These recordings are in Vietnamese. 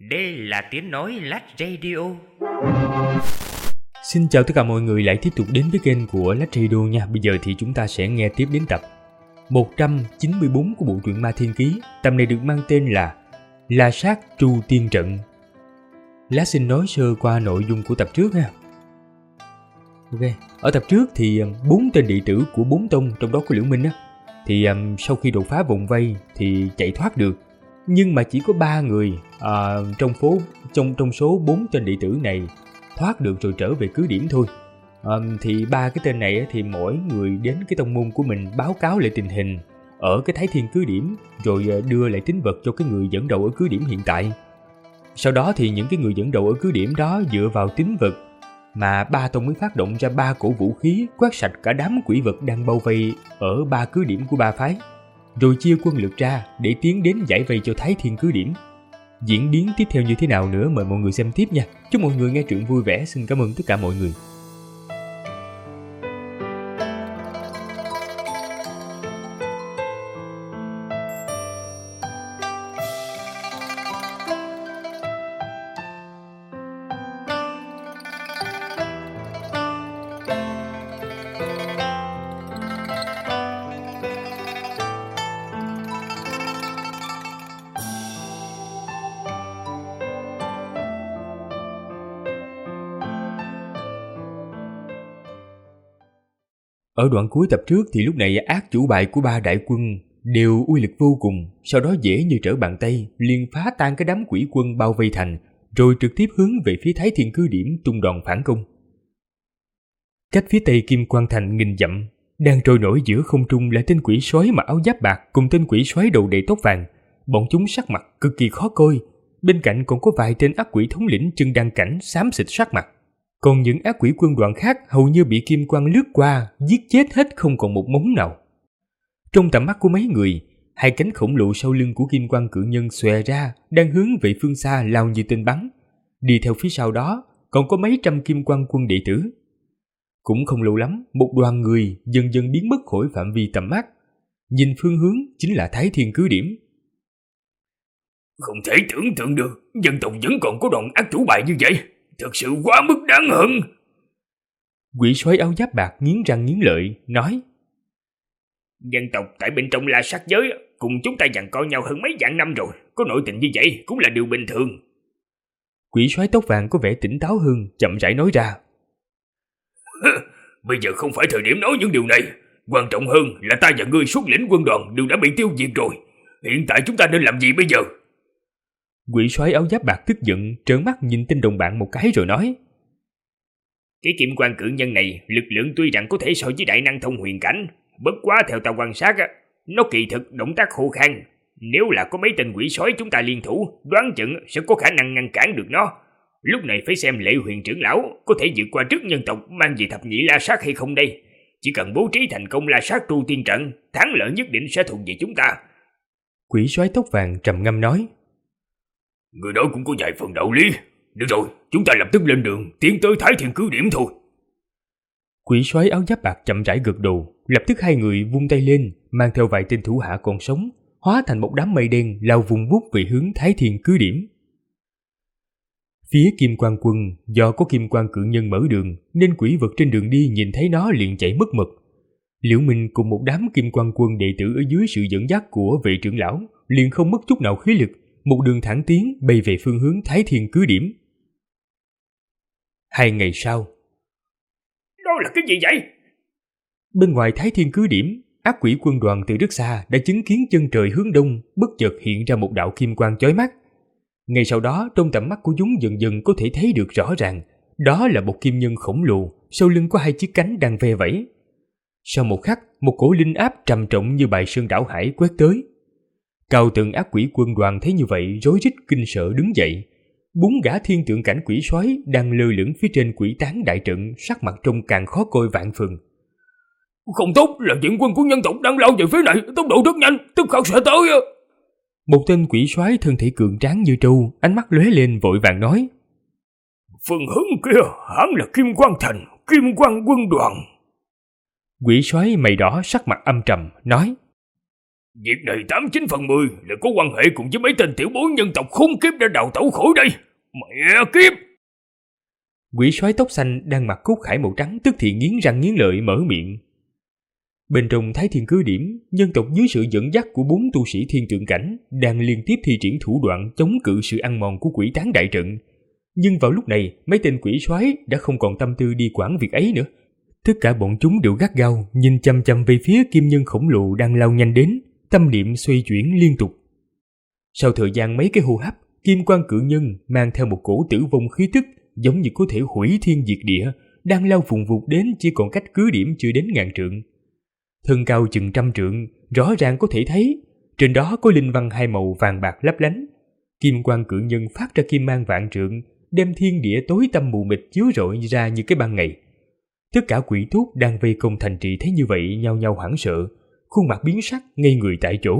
Đây là tiếng nói Lách Radio. Xin chào tất cả mọi người lại tiếp tục đến với kênh của Lách Radio nha. Bây giờ thì chúng ta sẽ nghe tiếp đến tập 194 của bộ truyện Ma Thiên Ký. Tập này được mang tên là La Sát Tru Tiên Trận. Lát xin nói sơ qua nội dung của tập trước ha. Ok, ở tập trước thì 4 tên đệ tử của 4 tông, trong đó có Liễu Minh á, thì sau khi đột phá vòng vây thì chạy thoát được. Nhưng mà chỉ có 3 người trong số 4 tên đệ tử này thoát được rồi trở về cứ điểm thôi. Thì 3 cái tên này thì mỗi người đến cái tông môn của mình báo cáo lại tình hình ở cái Thái Thiên cứ điểm, rồi đưa lại tín vật cho cái người dẫn đầu ở cứ điểm hiện tại. Sau đó thì những cái người dẫn đầu ở cứ điểm đó dựa vào tín vật mà 3 tông mới phát động ra 3 cổ vũ khí quét sạch cả đám quỷ vật đang bao vây ở 3 cứ điểm của 3 phái, rồi chia quân lực ra để tiến đến giải vây cho Thái Thiên cứ điểm. Diễn biến tiếp theo như thế nào nữa mời mọi người xem tiếp nha. Chúc mọi người nghe truyện vui vẻ. Xin cảm ơn tất cả mọi người. Ở đoạn cuối tập trước thì lúc này ác chủ bài của 3 đại quân đều uy lực vô cùng, sau đó dễ như trở bàn tay liền phá tan cái đám quỷ quân bao vây thành, rồi trực tiếp hướng về phía Thái Thiên cứ điểm tung đòn phản công. Cách phía tây Kim Quang Thành nghìn dặm, đang trôi nổi giữa không trung là tên quỷ sói mặc áo giáp bạc cùng tên quỷ sói đầu đầy tóc vàng. Bọn chúng sắc mặt cực kỳ khó coi, bên cạnh còn có vài tên ác quỷ thống lĩnh chân đăng cảnh xám xịt sắc mặt. Còn những ác quỷ quân đoàn khác hầu như bị kim quang lướt qua, giết chết hết không còn một mống nào. Trong tầm mắt của mấy người, 2 cánh khổng lồ sau lưng của kim quang cự nhân xòe ra, đang hướng về phương xa lao như tên bắn. Đi theo phía sau đó còn có mấy trăm kim quang quân đệ tử. Cũng không lâu lắm, một đoàn người dần dần biến mất khỏi phạm vi tầm mắt. Nhìn phương hướng chính là Thái Thiên cứ điểm. Không thể tưởng tượng được dân tộc vẫn còn có đoàn ác chủ bài như vậy. Thật sự quá mức đáng hận. Quỷ sói áo giáp bạc nghiến răng nghiến lợi nói: Dân tộc tại bên trong La Sát giới cùng chúng ta giằng co nhau hơn mấy vạn năm rồi, có nội tình như vậy cũng là điều bình thường. Quỷ sói tóc vàng có vẻ tỉnh táo hơn, chậm rãi nói ra: Bây giờ không phải thời điểm nói những điều này. Quan trọng hơn là ta và ngươi xuất lĩnh quân đoàn đều đã bị tiêu diệt rồi. Hiện tại chúng ta nên làm gì bây giờ? Quỷ sói áo giáp bạc tức giận trợn mắt nhìn tên đồng bạn một cái rồi nói: Cái kim quan cự nhân này lực lượng tuy rằng có thể so với đại năng thông huyền cảnh, bất quá theo ta quan sát nó kỳ thực động tác khô khan. Nếu là có mấy tên quỷ sói chúng ta liên thủ, đoán chừng sẽ có khả năng ngăn cản được nó. Lúc này phải xem Lệ Huyền trưởng lão có thể vượt qua trước nhân tộc mang về thập nhị La Sát hay không đây. Chỉ cần bố trí thành công La Sát Tru Tiên trận, thắng lợi nhất định sẽ thuộc về chúng ta. Quỷ sói tóc vàng trầm ngâm nói: Người đó cũng có vài phần đạo lý. Được rồi, chúng ta lập tức lên đường tiến tới Thái Thiên cứ điểm thôi. Quỷ sói áo giáp bạc chậm rãi gật đầu. Lập tức 2 người vung tay lên, mang theo vài tên thủ hạ còn sống, hóa thành một đám mây đen lao vùng vút về hướng Thái Thiên cứ điểm. Phía Kim Quang quân do có kim quang cự nhân mở đường nên quỷ vật trên đường đi nhìn thấy nó liền chạy mất mật. Liễu Minh cùng một đám kim quang quân đệ tử ở dưới sự dẫn dắt của vệ trưởng lão liền không mất chút nào khí lực, một đường thẳng tiến bay về phương hướng Thái Thiên cứ điểm. 2 ngày sau, đó là cái gì vậy? Bên ngoài Thái Thiên cứ điểm, ác quỷ quân đoàn từ rất xa đã chứng kiến chân trời hướng đông bất chợt hiện ra một đạo kim quang chói mắt. Ngay sau đó, trong tầm mắt của chúng dần dần có thể thấy được rõ ràng, đó là một kim nhân khổng lồ, sau lưng có 2 chiếc cánh đang ve vẫy. Sau một khắc, một cổ linh áp trầm trọng như bài sơn đảo hải quét tới. Cao tầng ác quỷ quân đoàn thấy như vậy rối rít kinh sợ đứng dậy. 4 gã thiên tượng cảnh quỷ sói đang lơ lửng phía trên quỷ tán đại trận, sắc mặt trông càng khó coi vạn phần. Không tốt, là viện quân của nhân tộc đang lao về phía này, tốc độ rất nhanh, tức khắc sẽ tới. Một tên quỷ soái thân thể cường tráng như trâu, ánh mắt lóe lên vội vàng nói: Phương hướng kia hẳn là Kim Quang Thành, Kim Quang quân đoàn. Quỷ soái mày đỏ sắc mặt âm trầm nói: Việc này 89/10 là có quan hệ cùng với mấy tên tiểu bối nhân tộc khốn kiếp đã đào tẩu khỏi đây. Mẹ kiếp! Quỷ soái tóc xanh đang mặc cốt khải màu trắng tức thì nghiến răng nghiến lợi mở miệng. Bên trong Thái Thiên cứ điểm, nhân tộc dưới sự dẫn dắt của 4 tu sĩ thiên tượng cảnh đang liên tiếp thi triển thủ đoạn chống cự sự ăn mòn của quỷ tán đại trận. Nhưng vào lúc này, mấy tên quỷ soái đã không còn tâm tư đi quản việc ấy nữa. Tất cả bọn chúng đều gắt gao nhìn chằm chằm về phía kim nhân khổng lồ đang lao nhanh đến, tâm niệm xoay chuyển liên tục. Sau thời gian mấy cái hô hấp, kim quan cự nhân mang theo một cổ tử vong khí tức giống như có thể hủy thiên diệt địa, đang lao vùng vụt đến chỉ còn cách cứ điểm chưa đến 1000 trượng. Thân cao chừng 100 trượng, rõ ràng có thể thấy, trên đó có linh văn 2 màu vàng bạc lấp lánh. Kim quan cự nhân phát ra kim mang vạn trượng, đem thiên địa tối tăm mù mịt chiếu rọi ra như cái ban ngày. Tất cả quỷ tốt đang vây công thành trì thấy như vậy nhao nhao hoảng sợ, khuôn mặt biến sắc, ngây người tại chỗ.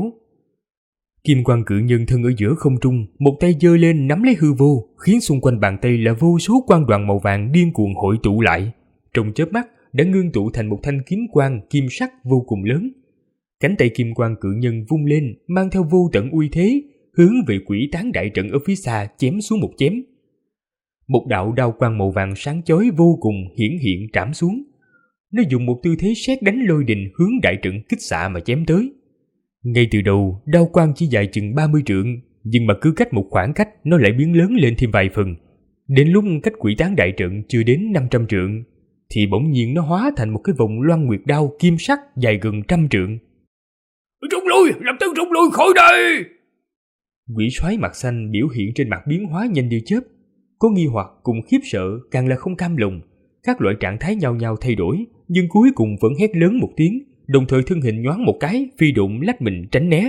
Kim quan cự nhân thân ở giữa không trung, một tay giơ lên nắm lấy hư vô, khiến xung quanh bàn tay là vô số quang đoàn màu vàng điên cuồng hội tụ lại. Trong chớp mắt đã ngưng tụ thành một thanh kiếm quang kim sắc vô cùng lớn. Cánh tay kim quan cự nhân vung lên, mang theo vô tận uy thế, hướng về quỷ tán đại trận ở phía xa chém xuống một chém. Một đạo đao quang màu vàng sáng chói vô cùng hiển hiện trảm xuống. Nó dùng một tư thế sét đánh lôi đình hướng đại trận kích xạ mà chém tới. Ngay từ đầu, đao quang chỉ dài chừng 30 trượng, nhưng mà cứ cách một khoảng cách nó lại biến lớn lên thêm vài phần. Đến lúc cách quỷ tán đại trận chưa đến 500 trượng, thì bỗng nhiên nó hóa thành một cái vòng loan nguyệt đao kim sắc dài gần 100 trượng. Rút lui, lập tức rút lui khỏi đây! Quỷ soái mặt xanh biểu hiện trên mặt biến hóa nhanh như chớp, có nghi hoặc cùng khiếp sợ, càng là không cam lòng. Các loại trạng thái nhau nhau thay đổi, nhưng cuối cùng vẫn hét lớn một tiếng, đồng thời thân hình nhoáng một cái, phi độn lách mình tránh né.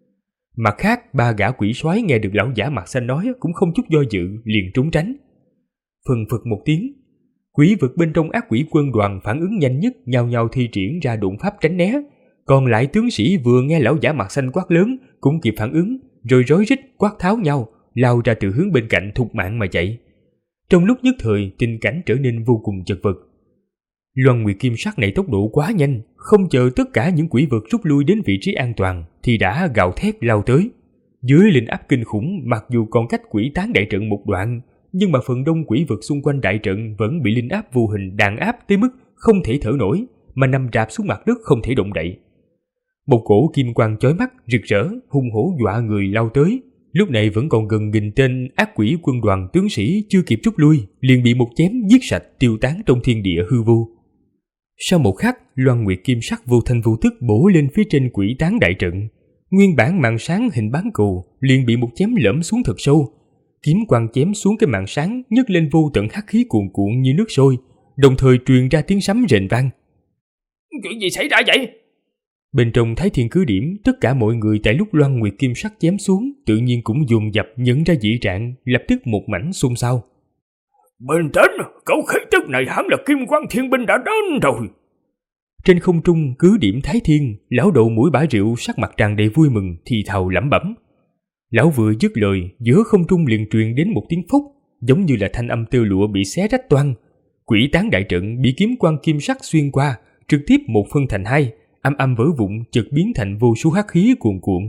Mặt khác, 3 gã quỷ soái nghe được lão giả mặt xanh nói cũng không chút do dự, liền trốn tránh. Phần phật một tiếng, quỷ vực bên trong ác quỷ quân đoàn phản ứng nhanh nhất, nhao nhao thi triển ra độn pháp tránh né. Còn lại tướng sĩ vừa nghe lão giả mặt xanh quát lớn cũng kịp phản ứng, rồi rối rít quát tháo nhau, lao ra từ hướng bên cạnh thục mạng mà chạy. Trong lúc nhất thời, tình cảnh trở nên vô cùng chật vật. Loan nguyệt kim sắc này tốc độ quá nhanh, không chờ tất cả những quỷ vật rút lui đến vị trí an toàn thì đã gào thét lao tới. Dưới linh áp kinh khủng, mặc dù còn cách quỷ tán đại trận một đoạn, nhưng mà phần đông quỷ vật xung quanh đại trận vẫn bị linh áp vô hình đàn áp tới mức không thể thở nổi, mà nằm rạp xuống mặt đất không thể động đậy. Một cổ kim quang chói mắt, rực rỡ, hung hổ dọa người lao tới. Lúc này vẫn còn gần 1000 tên ác quỷ quân đoàn tướng sĩ chưa kịp rút lui, liền bị một chém giết sạch tiêu tán trong thiên địa hư vô. Sau một khắc, loan nguyệt kim sắc vô thanh vô tức bổ lên phía trên quỷ tán đại trận. Nguyên bản màn sáng hình bán cầu liền bị một chém lõm xuống thật sâu. Kiếm quang chém xuống cái màn sáng nhấc lên vô tận hắc khí cuồn cuộn như nước sôi, đồng thời truyền ra tiếng sấm rền vang. Chuyện gì xảy ra vậy? Bên trong Thái Thiên cứ điểm, tất cả mọi người tại lúc loan nguyệt kim sắc chém xuống tự nhiên cũng dồn dập nhận ra dị trạng, lập tức một mảnh xôn xao. Bình tĩnh, cậu khí tức này hẳn là Kim Quan Thiên Binh đã đến rồi. Trên không trung cứ điểm Thái Thiên, lão đầu mũi bả rượu sắc mặt tràn đầy vui mừng thì thào lẩm bẩm. Lão vừa dứt lời, giữa không trung liền truyền đến một tiếng phốc, giống như là thanh âm tơ lụa bị xé rách toang. Quỷ tán đại trận bị kiếm quang kim sắc xuyên qua, trực tiếp một phân thành hai, âm âm vỡ vụn, chợt biến thành vô số hắc khí cuồn cuộn.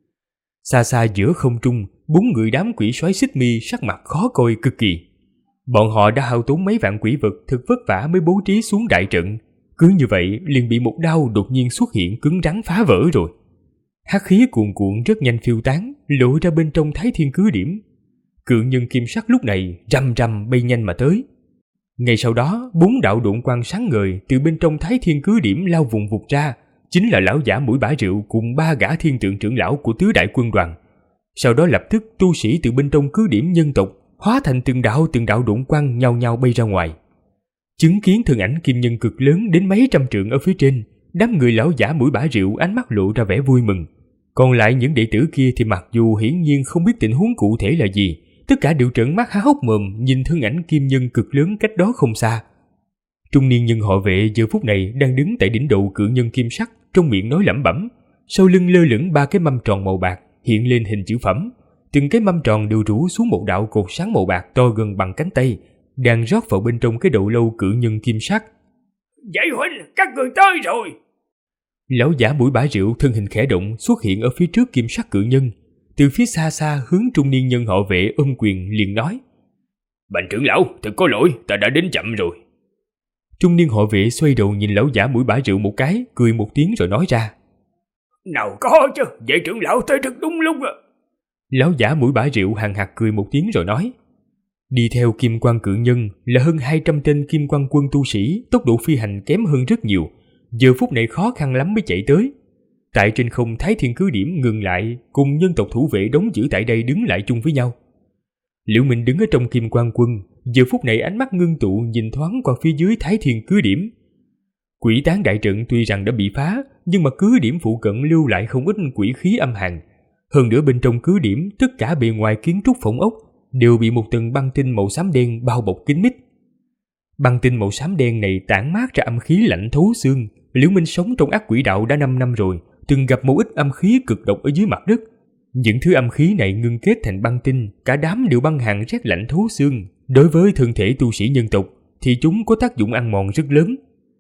Xa xa giữa không trung, 4 người đám quỷ soái xích mi sắc mặt khó coi cực kỳ. Bọn họ đã hao tốn mấy vạn quỷ vật thực vất vả mới bố trí xuống đại trận, cứ như vậy liền bị một đao đột nhiên xuất hiện cứng rắn phá vỡ rồi. Hắc khí cuồn cuộn rất nhanh phiêu tán, lộ ra bên trong Thái Thiên cứ điểm. Cự nhân kim sắc lúc này rầm rầm bay nhanh mà tới. Ngay sau đó, 4 đạo độn quang sáng ngời từ bên trong Thái Thiên cứ điểm lao vùng vụt ra, chính là lão giả mũi bả rượu cùng 3 gã thiên tượng trưởng lão của tứ đại quân đoàn. Sau đó lập tức tu sĩ từ bên trong cứ điểm nhân tộc hóa thành từng đạo độn quang nhao nhao bay ra ngoài. Chứng kiến thân ảnh kim nhân cực lớn đến mấy trăm trượng ở phía trên, đám người lão giả mũi bả rượu ánh mắt lộ ra vẻ vui mừng. Còn lại những đệ tử kia thì mặc dù hiển nhiên không biết tình huống cụ thể là gì, tất cả đều trợn mắt há hốc mồm nhìn thân ảnh kim nhân cực lớn cách đó không xa. Trung niên nhân họ Vệ giờ phút này đang đứng tại đỉnh đầu cự nhân kim sắc, trong miệng nói lẩm bẩm, sau lưng lơ lửng 3 cái mâm tròn màu bạc hiện lên hình chữ phẩm. Từng cái mâm tròn đều rủ xuống một đạo cột sáng màu bạc to gần bằng cánh tay, đang rót vào bên trong cái đầu lâu cự nhân kim sắc. Dạy huynh, các người tới rồi! Lão giả mũi bả rượu thân hình khẽ động xuất hiện ở phía trước kim sắc cự nhân. Từ phía xa xa hướng trung niên nhân họ Vệ ôm quyền liền nói: Bành trưởng lão, thật có lỗi, ta đã đến chậm rồi. Trung niên họ Vệ xoay đầu nhìn lão giả mũi bả rượu một cái, cười một tiếng rồi nói ra: Nào có chứ, Vệ trưởng lão tới rất đúng lúc à. Lão giả mũi bả rượu hằng hặc cười một tiếng rồi nói. Đi theo kim quan cự nhân là hơn 200 tên kim quan quân tu sĩ, tốc độ phi hành kém hơn rất nhiều, giờ phút này khó khăn lắm mới chạy tới. Tại trên không, Thái Thiên cứ điểm ngừng lại, cùng nhân tộc thủ vệ đóng giữ tại đây đứng lại chung với nhau. Liễu Minh đứng ở trong kim quan quân, giờ phút này ánh mắt ngưng tụ nhìn thoáng qua phía dưới Thái Thiên cứ điểm. Quỷ tán đại trận tuy rằng đã bị phá, nhưng mà cứ điểm phụ cận lưu lại không ít quỷ khí âm hàn. Hơn nữa bên trong cứ điểm, tất cả bề ngoài kiến trúc phòng ốc đều bị một tầng băng tinh màu xám đen bao bọc kín mít. Băng tinh màu xám đen này tản mát ra âm khí lạnh thấu xương. Liễu Minh sống trong ác quỷ đạo đã 5 năm rồi, từng gặp một ít âm khí cực độc ở dưới mặt đất. Những thứ âm khí này ngưng kết thành băng tinh, cả đám đều băng hàn rét lạnh thấu xương. Đối với thân thể tu sĩ nhân tộc thì chúng có tác dụng ăn mòn rất lớn.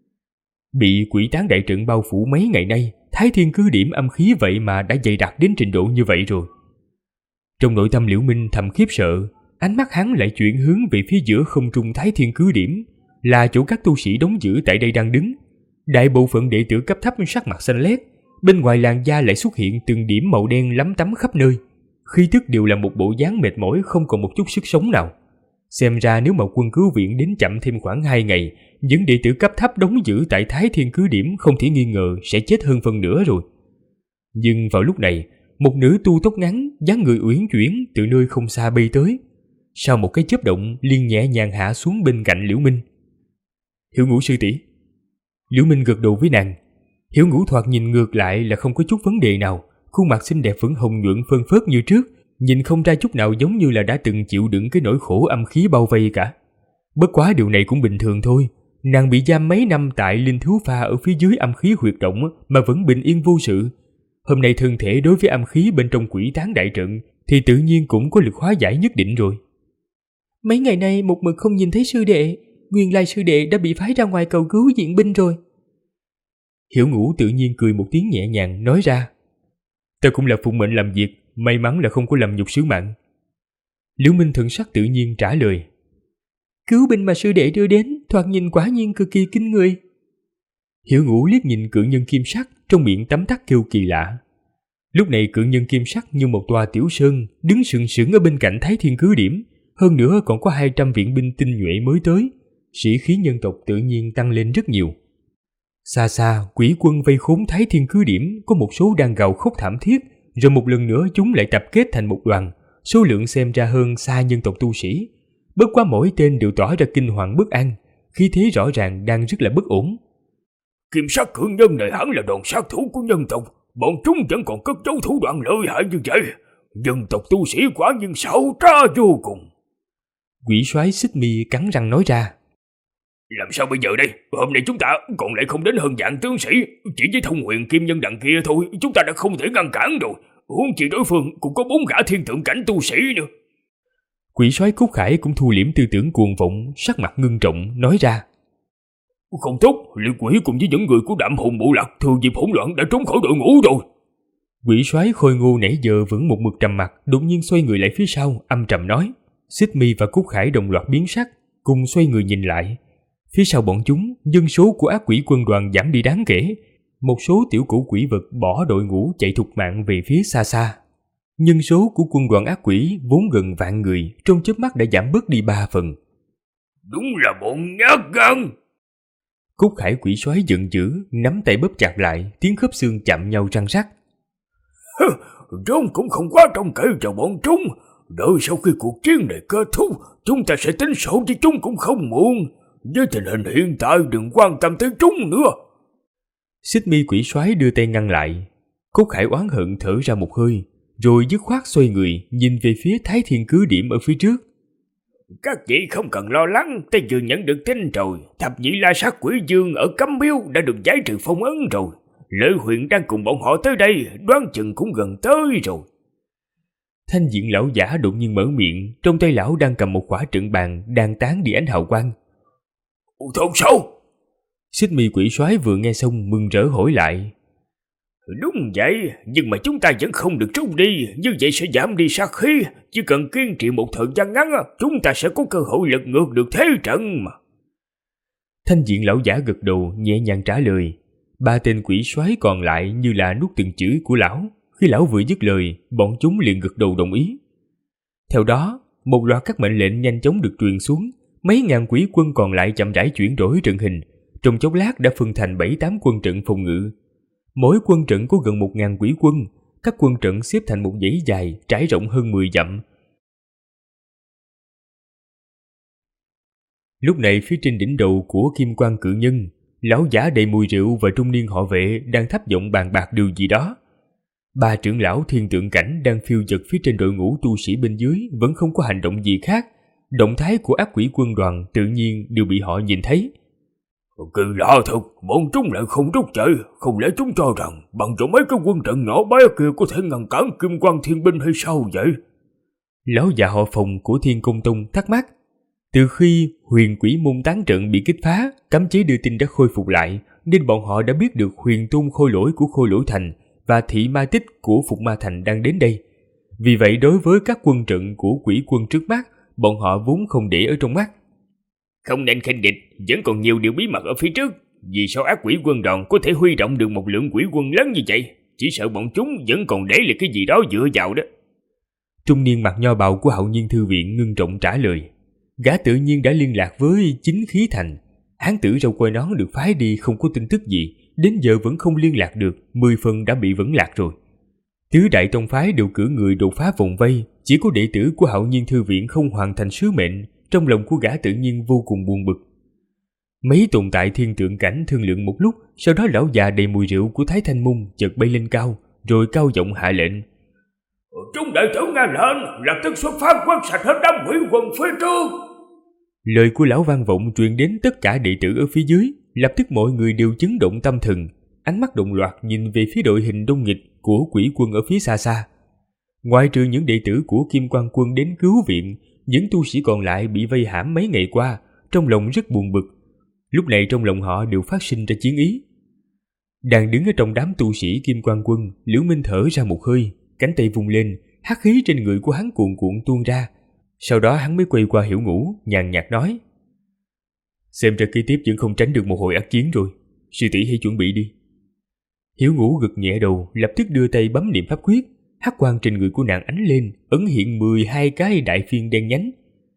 Bị quỷ tán đại trận bao phủ mấy ngày nay, Thái Thiên cứ điểm âm khí vậy mà đã dày đặc đến trình độ như vậy rồi. Trong nội tâm Liễu Minh thầm khiếp sợ, ánh mắt hắn lại chuyển hướng về phía giữa không trung Thái Thiên cứ điểm, là chỗ các tu sĩ đóng giữ tại đây đang đứng. Đại bộ phận đệ tử cấp thấp sắc mặt xanh lét, bên ngoài làn da lại xuất hiện từng điểm màu đen lấm tấm khắp nơi. Khí tức đều là một bộ dáng mệt mỏi, không còn một chút sức sống nào. Xem ra nếu mà quân cứu viện đến chậm thêm khoảng 2 ngày, những đệ tử cấp thấp đóng giữ tại Thái Thiên cứ điểm không thể nghi ngờ sẽ chết hơn phần nửa rồi. Nhưng vào lúc này, một nữ tu tóc ngắn, dáng người uyển chuyển từ nơi không xa bay tới. Sau một cái chớp động, liền nhẹ nhàng hạ xuống bên cạnh Liễu Minh. Hiểu Ngũ sư tỷ. Liễu Minh gật đầu với nàng. Hiểu Ngũ thoạt nhìn ngược lại là không có chút vấn đề nào, khuôn mặt xinh đẹp vẫn hồng nhuận phơn phớt như trước, nhìn không ra chút nào giống như là đã từng chịu đựng cái nỗi khổ âm khí bao vây cả. Bất quá điều này cũng bình thường thôi, nàng bị giam mấy năm tại linh thú pha ở phía dưới âm khí huyệt động mà vẫn bình yên vô sự. Hôm nay thân thể đối với âm khí bên trong quỷ tán đại trận thì tự nhiên cũng có lực hóa giải nhất định rồi. Mấy ngày nay một mực không nhìn thấy sư đệ, nguyên lai sư đệ đã bị phái ra ngoài cầu cứu viện binh rồi. Hiểu Ngũ tự nhiên cười một tiếng nhẹ nhàng nói ra. Ta cũng là phụng mệnh làm việc, may mắn là không có làm nhục sứ mạng. Liễu Minh thần sắc tự nhiên trả lời. Cứu binh mà sư đệ đưa đến thoạt nhìn quả nhiên cực kỳ kinh người. Hiểu Ngũ liếc nhìn cự nhân kim sắc, trong miệng tấm tắc kêu kỳ lạ. Lúc này cự nhân kim sắc như một tòa tiểu sơn đứng sừng sững ở bên cạnh Thái Thiên cứ điểm, hơn nữa còn có 200 viện binh tinh nhuệ mới tới, sĩ khí nhân tộc tự nhiên tăng lên rất nhiều. Xa xa, quỷ quân vây khốn Thái Thiên cứ điểm có một số đang gào khóc thảm thiết, rồi một lần nữa chúng lại tập kết thành một đoàn, số lượng xem ra hơn xa nhân tộc tu sĩ. Bất quá mỗi tên đều tỏ ra kinh hoàng bất an, khí thế rõ ràng đang rất là bất ổn. Kim sắc cự nhân này hẳn là đoàn sát thủ của nhân tộc, bọn chúng vẫn còn cất giấu thủ đoạn lợi hại như vậy. Nhân tộc tu sĩ quả nhiên xảo trá vô cùng. Quỷ soái Xích Mi cắn răng nói ra. Làm sao bây giờ đây? Hôm nay chúng ta còn lại không đến hơn vạn tướng sĩ, chỉ với thông huyền kim nhân đằng kia thôi, chúng ta đã không thể ngăn cản rồi. Huống chi đối phương cũng có 4 gã thiên tượng cảnh tu sĩ nữa. Quỷ soái Cúc Khải cũng thu liễm tư tưởng cuồng vọng, sắc mặt ngưng trọng nói ra. Không tốt, Liệt Quỷ cùng với những người của Đạm Hồn Bộ Lạc thừa dịp hỗn loạn đã trốn khỏi đội ngũ rồi. Quỷ soái Khôi Ngô nãy giờ vẫn một mực trầm mặc, đột nhiên xoay người lại phía sau, âm trầm nói. Xích Mi và Cúc Khải đồng loạt biến sắc, cùng xoay người nhìn lại. Phía sau bọn chúng, dân số của ác quỷ quân đoàn giảm đi đáng kể. Một số tiểu cũ quỷ vật bỏ đội ngũ chạy thục mạng về phía xa xa. Nhân số của quân đoàn ác quỷ vốn gần vạn người, trong chớp mắt đã giảm bớt đi 3 phần. Đúng là bọn nhát gan. Cúc Khải quỷ soái giận dữ, nắm tay bóp chặt lại, tiếng khớp xương chạm nhau răng rắc. Rốt cũng không quá trông cậy vào bọn chúng. Đợi sau khi cuộc chiến này kết thúc, chúng ta sẽ tính sổ với chúng cũng không muộn. Với tình hình hiện tại đừng quan tâm tới chúng nữa. Xích Mi quỷ soái đưa tay ngăn lại. Cúc Khải oán hận thở ra một hơi, rồi dứt khoát xoay người nhìn về phía Thái Thiên cứ điểm ở phía trước. Các vị không cần lo lắng, ta vừa nhận được tin rồi. Thập nhị la sát quỷ dương ở Cấm Miếu đã được giải trừ phong ấn rồi. Lữ Huyền đang cùng bọn họ tới đây, đoán chừng cũng gần tới rồi. Thanh diện lão giả đột nhiên mở miệng, trong tay lão đang cầm một khỏa trận bàn đang tán đi ánh hào quang. Thật sao? Xích Mi quỷ soái vừa nghe xong mừng rỡ hỏi lại. Đúng vậy, nhưng mà chúng ta vẫn không được rút đi, như vậy sẽ giảm đi sát khí. Chỉ cần kiên trì một thời gian ngắn, chúng ta sẽ có cơ hội lật ngược được thế trận mà. Thanh diện lão giả gật đầu nhẹ nhàng trả lời. Ba tên quỷ soái còn lại như là nuốt từng chữ của lão. Khi lão vừa dứt lời, bọn chúng liền gật đầu đồng ý. Theo đó, một loạt các mệnh lệnh nhanh chóng được truyền xuống. Mấy ngàn quỷ quân còn lại chậm rãi chuyển đổi trận hình, trong chốc lát đã phân thành 7-8 quân trận phòng ngự. Mỗi quân trận có gần 1.000 quỷ quân, các quân trận xếp thành một dãy dài trải rộng hơn 10 dặm. Lúc này phía trên đỉnh đầu của Kim Quan Cự Nhân, lão giả đầy mùi rượu và trung niên họ Vệ đang thấp giọng bàn bạc điều gì đó. Ba trưởng lão Thiên Tượng Cảnh đang phiêu dật phía trên đội ngũ tu sĩ bên dưới vẫn không có hành động gì khác. Động thái của ác quỷ quân đoàn tự nhiên đều bị họ nhìn thấy. Kỳ lạ thật, bọn chúng lại không rút chạy. Không lẽ chúng cho rằng bằng chỗ mấy cái quân trận nhỏ bé kia có thể ngăn cản Kim Quan Thiên Binh hay sao vậy? Lão già họ Phòng của Thiên Công Tông thắc mắc. Từ khi huyền quỷ môn tán trận bị kích phá, cấm chế đưa tin đã khôi phục lại, nên bọn họ đã biết được huyền tôn khôi lỗi của Khôi Lỗi Thành và thị ma tích của Phục Ma Thành đang đến đây. Vì vậy đối với các quân trận của quỷ quân trước mắt, bọn họ vốn không để ở trong mắt. Không nên khinh địch, vẫn còn nhiều điều bí mật ở phía trước. Vì sao ác quỷ quân đoàn có thể huy động được một lượng quỷ quân lớn như vậy? Chỉ sợ bọn chúng vẫn còn để lại cái gì đó dựa vào đó. Trung niên mặc nho bào của Hạo Nhiên Thư Viện ngưng trọng trả lời. Gã tự nhiên đã liên lạc với Chính Khí Thành. Hán tử râu quai nón được phái đi không có tin tức gì, đến giờ vẫn không liên lạc được, 10 phần đã bị vấn lạc rồi. Tứ đại tông phái đều cử người đột phá vòng vây, chỉ có đệ tử của Hạo Nhiên Thư Viện không hoàn thành sứ mệnh. Trong lòng của gã tự nhiên vô cùng buồn bực. Mấy tồn tại Thiên Tượng Cảnh thương lượng một lúc, sau đó lão già đầy mùi rượu của Thái Thanh Môn chợt bay lên cao, rồi cao giọng hạ lệnh. Chúng đệ tử nghe lệnh, lập tức xuất phát quét sạch hết đám quỷ quân phía trước. Lời của lão vang vọng truyền đến tất cả đệ tử ở phía dưới, lập tức mọi người đều chấn động tâm thần, ánh mắt đồng loạt nhìn về phía đội hình đông nghịch của quỷ quân ở phía xa xa. Ngoài trừ những đệ tử của Kim Quan Quân đến cứu viện, những tu sĩ còn lại bị vây hãm mấy ngày qua, trong lòng rất buồn bực. Lúc này trong lòng họ đều phát sinh ra chiến ý. Đang đứng ở trong đám tu sĩ Kim Quan Quân, Liễu Minh thở ra một hơi, cánh tay vung lên, hắc khí trên người của hắn cuồn cuộn tuôn ra. Sau đó hắn mới quay qua Hiểu Ngũ, nhàn nhạt nói: Xem ra kế tiếp vẫn không tránh được một hồi ác chiến rồi, sư tỷ hãy chuẩn bị đi. Hiểu Ngũ gật nhẹ đầu, lập tức đưa tay bấm niệm pháp quyết. Hắc quang trên người của nàng ánh lên, ẩn hiện 12 cái đại phiên đen nhánh.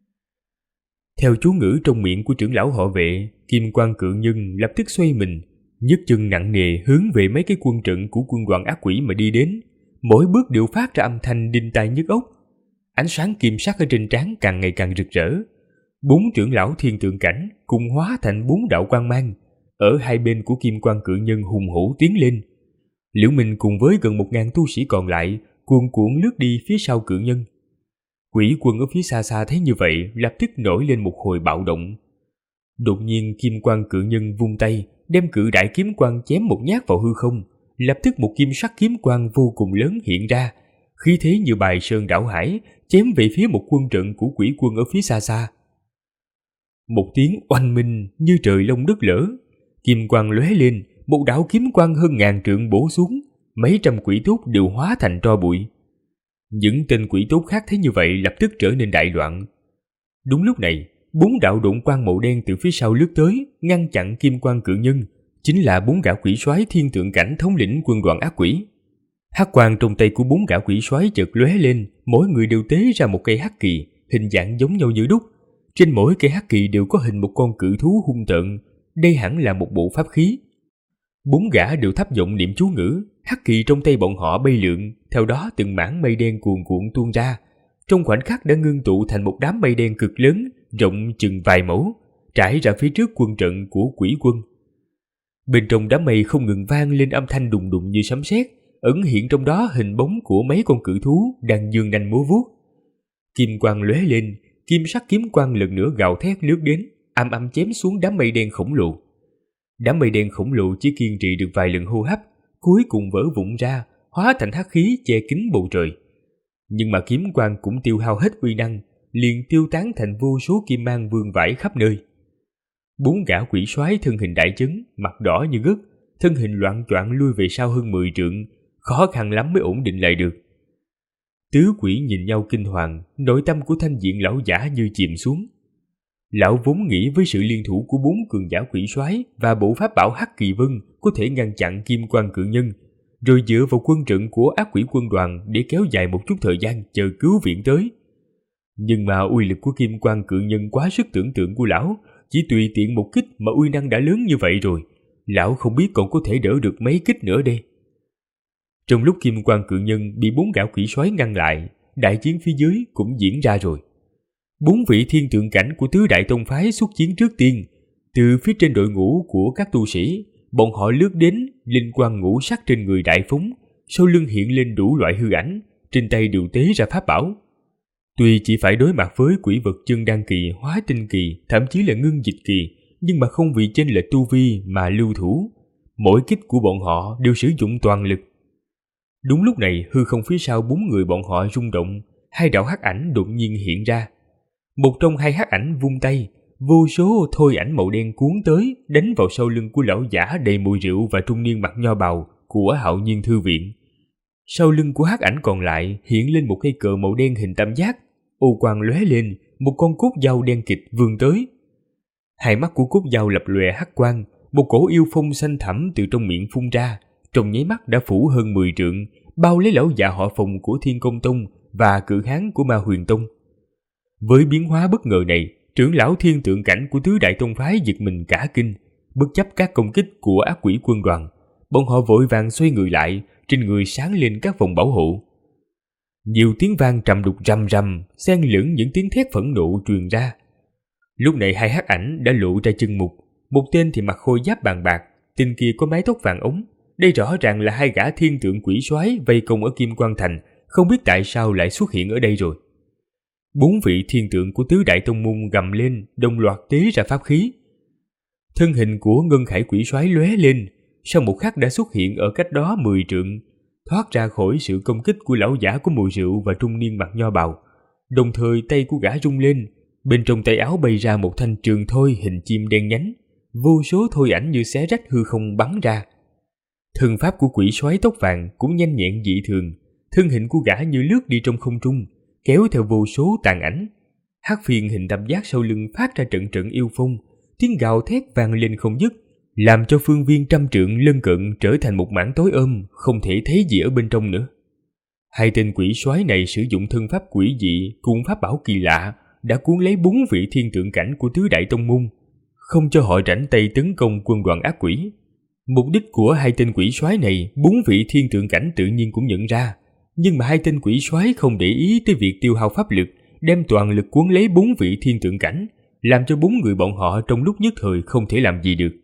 Theo chú ngữ trong miệng của trưởng lão họ Vệ, Kim Quan Cự Nhân lập tức xoay mình, nhấc chân nặng nề hướng về mấy cái quân trận của quân đoàn ác quỷ mà đi đến. Mỗi bước đều phát ra âm thanh đinh tai nhức óc. Ánh sáng kim sắc ở trên trán càng ngày càng rực rỡ. 4 trưởng lão Thiên Tượng Cảnh cùng hóa thành 4 đạo quang mang, ở hai bên của Kim Quan Cự Nhân hùng hổ tiến lên. Liễu Minh cùng với gần 1.000 tu sĩ còn lại cuồn cuộn lướt đi phía sau cự nhân. Quỷ quân ở phía xa xa thấy như vậy, lập tức nổi lên một hồi bạo động. Đột nhiên Kim Quan Cự Nhân vung tay, đem cự đại kiếm quang chém một nhát vào hư không. Lập tức một kim sắc kiếm quang vô cùng lớn hiện ra, khí thế như bài sơn đảo hải, chém về phía một quân trận của quỷ quân ở phía xa xa. Một tiếng oanh minh như trời long đất lở, kim quang lóe lên, một đạo kiếm quang hơn 1000 trượng bổ xuống, mấy trăm quỷ tốt đều hóa thành tro bụi. Những tên quỷ tốt khác thấy như vậy lập tức trở nên đại loạn. Đúng lúc này, 4 đạo độn quang màu đen từ phía sau lướt tới, ngăn chặn Kim Quan Cự Nhân, chính là 4 gã quỷ soái Thiên Tượng Cảnh thống lĩnh quân đoàn ác quỷ. Hắc quang trong tay của 4 gã quỷ soái chợt lóe lên, mỗi người đều tế ra một cây hắc kỳ, hình dạng giống nhau như đúc. Trên mỗi cây hắc kỳ đều có hình một con cự thú hung tợn, đây hẳn là một bộ pháp khí. 4 gã đều thấp giọng niệm chú ngữ, hắc kỳ trong tay bọn họ bay lượn, theo đó từng mảng mây đen cuồn cuộn tuôn ra, trong khoảnh khắc đã ngưng tụ thành một đám mây đen cực lớn, rộng chừng vài mẫu, trải ra phía trước quân trận của quỷ quân. Bên trong đám mây không ngừng vang lên âm thanh đùng đùng như sấm sét, ẩn hiện trong đó hình bóng của mấy con cự thú đang giương nanh múa vuốt. Kim quang lóe lên, kim sắc kiếm quang lần nữa gào thét lướt đến, ầm ầm chém xuống đám mây đen khổng lồ. Đám mây đen khổng lồ chỉ kiên trì được vài lần hô hấp, cuối cùng vỡ vụn ra, hóa thành hắc khí che kín bầu trời. Nhưng mà kiếm quang cũng tiêu hao hết uy năng, liền tiêu tán thành vô số kim mang vương vãi khắp nơi. 4 gã quỷ soái thân hình đại chấn, mặt đỏ như gấc, thân hình loạng choạng lui về sau hơn 10 trượng, khó khăn lắm mới ổn định lại được. Tứ quỷ nhìn nhau kinh hoàng, nội tâm của Thanh Diện lão giả như chìm xuống. Lão vốn nghĩ với sự liên thủ của 4 cường giả quỷ soái và bộ pháp bảo Hắc Kỳ Vân có thể ngăn chặn Kim Quan Cự Nhân, rồi dựa vào quân trận của ác quỷ quân đoàn để kéo dài một chút thời gian chờ cứu viện tới. Nhưng mà uy lực của Kim Quan Cự Nhân quá sức tưởng tượng của lão, chỉ tùy tiện một kích mà uy năng đã lớn như vậy rồi, lão không biết còn có thể đỡ được mấy kích nữa đây. Trong lúc Kim Quan Cự Nhân bị 4 gã quỷ soái ngăn lại, đại chiến phía dưới cũng diễn ra rồi. 4 vị thiên tượng cảnh của tứ đại tông phái xuất chiến trước tiên. Từ phía trên đội ngũ của các tu sĩ, bọn họ lướt đến, linh quang ngũ sắc trên người đại phóng, sau lưng hiện lên đủ loại hư ảnh, trên tay đều tế ra pháp bảo. Tuy chỉ phải đối mặt với quỷ vật chân đan kỳ, hóa tinh kỳ, thậm chí là ngưng dịch kỳ, nhưng mà không vì chênh lệch tu vi mà lưu thủ. Mỗi kích của bọn họ đều sử dụng toàn lực. Đúng lúc này, hư không phía sau 4 người bọn họ rung động, 2 đạo hắc ảnh đột nhiên hiện ra. Một trong 2 hắc ảnh vung tay, vô số thôi ảnh màu đen cuốn tới, đánh vào sau lưng của lão giả đầy mùi rượu và trung niên mặc nho bào của Hạo Nhiên Thư Viện. Sau lưng của hắc ảnh còn lại hiện lên một cây cờ màu đen hình tam giác, ô quang lóe lên, một con cốt dao đen kịt vươn tới. 2 mắt của cốt dao lập lòe hắc quang, một cổ yêu phong xanh thẳm từ trong miệng phun ra, trong nháy mắt đã phủ hơn 10 trượng, bao lấy lão già họ Phùng của Thiên Công Tông và cự hán của Ma Huyền Tông. Với biến hóa bất ngờ này, trưởng lão thiên tượng cảnh của tứ đại tông phái giật mình cả kinh. Bất chấp các công kích của ác quỷ quân đoàn, bọn họ vội vàng xoay người lại, trên người sáng lên các vòng bảo hộ. Nhiều tiếng vang trầm đục rầm rầm, xen lẫn những tiếng thét phẫn nộ truyền ra. Lúc này 2 hắc ảnh đã lộ ra chân mục, một tên thì mặc khôi giáp bàn bạc, tên kia có mái tóc vàng ống. Đây rõ ràng là 2 gã thiên tượng quỷ soái vây công ở Kim Quan Thành, không biết tại sao lại xuất hiện ở đây rồi. 4 vị thiên tượng của tứ đại tông môn gầm lên, đồng loạt tế ra pháp khí. Thân hình của Ngân Khải quỷ soái lóe lên, sau một khắc đã xuất hiện ở cách đó 10 trượng, thoát ra khỏi sự công kích của lão giả có mùi rượu và trung niên mặc nho bào. Đồng thời tay của gã rung lên, bên trong tay áo bay ra một thanh trường thôi hình chim đen nhánh, vô số thôi ảnh như xé rách hư không bắn ra. Thân pháp của quỷ soái tóc vàng cũng nhanh nhẹn dị thường, thân hình của gã như lướt đi trong không trung, kéo theo vô số tàn ảnh. Hắc phiên hình tam giác sau lưng phát ra trận trận yêu phong, tiếng gào thét vang lên không dứt, làm cho phương viên trăm trượng lân cận trở thành một mảng tối ôm, không thể thấy gì ở bên trong nữa. 2 tên quỷ soái này sử dụng thân pháp quỷ dị cùng pháp bảo kỳ lạ, đã cuốn lấy 4 vị thiên tượng cảnh của tứ đại tông môn, không cho họ rảnh tay tấn công quân đoàn ác quỷ. Mục đích của 2 tên quỷ soái này, 4 vị thiên tượng cảnh tự nhiên cũng nhận ra, nhưng mà 2 tên quỷ soái không để ý tới việc tiêu hao pháp lực, đem toàn lực cuốn lấy 4 vị thiên tượng cảnh, làm cho 4 người bọn họ trong lúc nhất thời không thể làm gì được.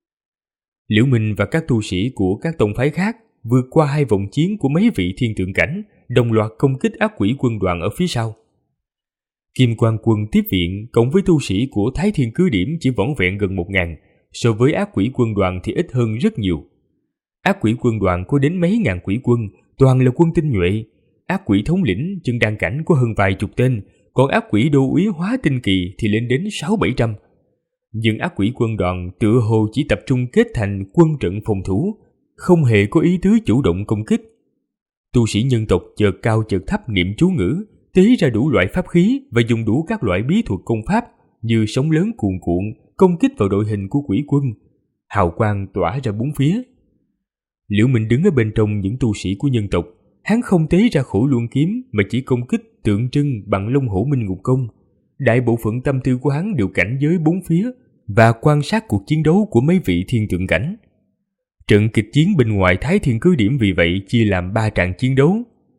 Liễu Minh và các tu sĩ của các tông phái khác vượt qua 2 vòng chiến của mấy vị thiên tượng cảnh, đồng loạt công kích ác quỷ quân đoàn ở phía sau. Kim Quan quân tiếp viện cộng với tu sĩ của Thái Thiên Cứ Điểm chỉ vỏn vẹn gần 1000, so với ác quỷ quân đoàn thì ít hơn rất nhiều. Ác quỷ quân đoàn có đến mấy ngàn quỷ quân, toàn là quân tinh nhuệ. Ác quỷ thống lĩnh chân đan cảnh có hơn vài chục tên, còn ác quỷ đô úy hóa tinh kỳ thì lên đến 600-700. Nhưng ác quỷ quân đoàn tựa hồ chỉ tập trung kết thành quân trận phòng thủ, không hề có ý tứ chủ động công kích. Tu sĩ nhân tộc chợt cao chợt thấp niệm chú ngữ, tế ra đủ loại pháp khí và dùng đủ các loại bí thuật công pháp như sóng lớn cuồn cuộn công kích vào đội hình của quỷ quân. Hào quang tỏa ra bốn phía. Liễu Minh đứng ở bên trong những tu sĩ của nhân tộc, hắn không tế ra Khổ Luân kiếm mà chỉ công kích tượng trưng bằng Long Hổ Minh Ngục Công. Đại bộ phận tâm tư của hắn đều cảnh giới bốn phía và quan sát cuộc chiến đấu của mấy vị thiên tượng cảnh. Trận kịch chiến bên ngoài Thái Thiên Cứ Điểm vì vậy chia làm 3 trận chiến đấu.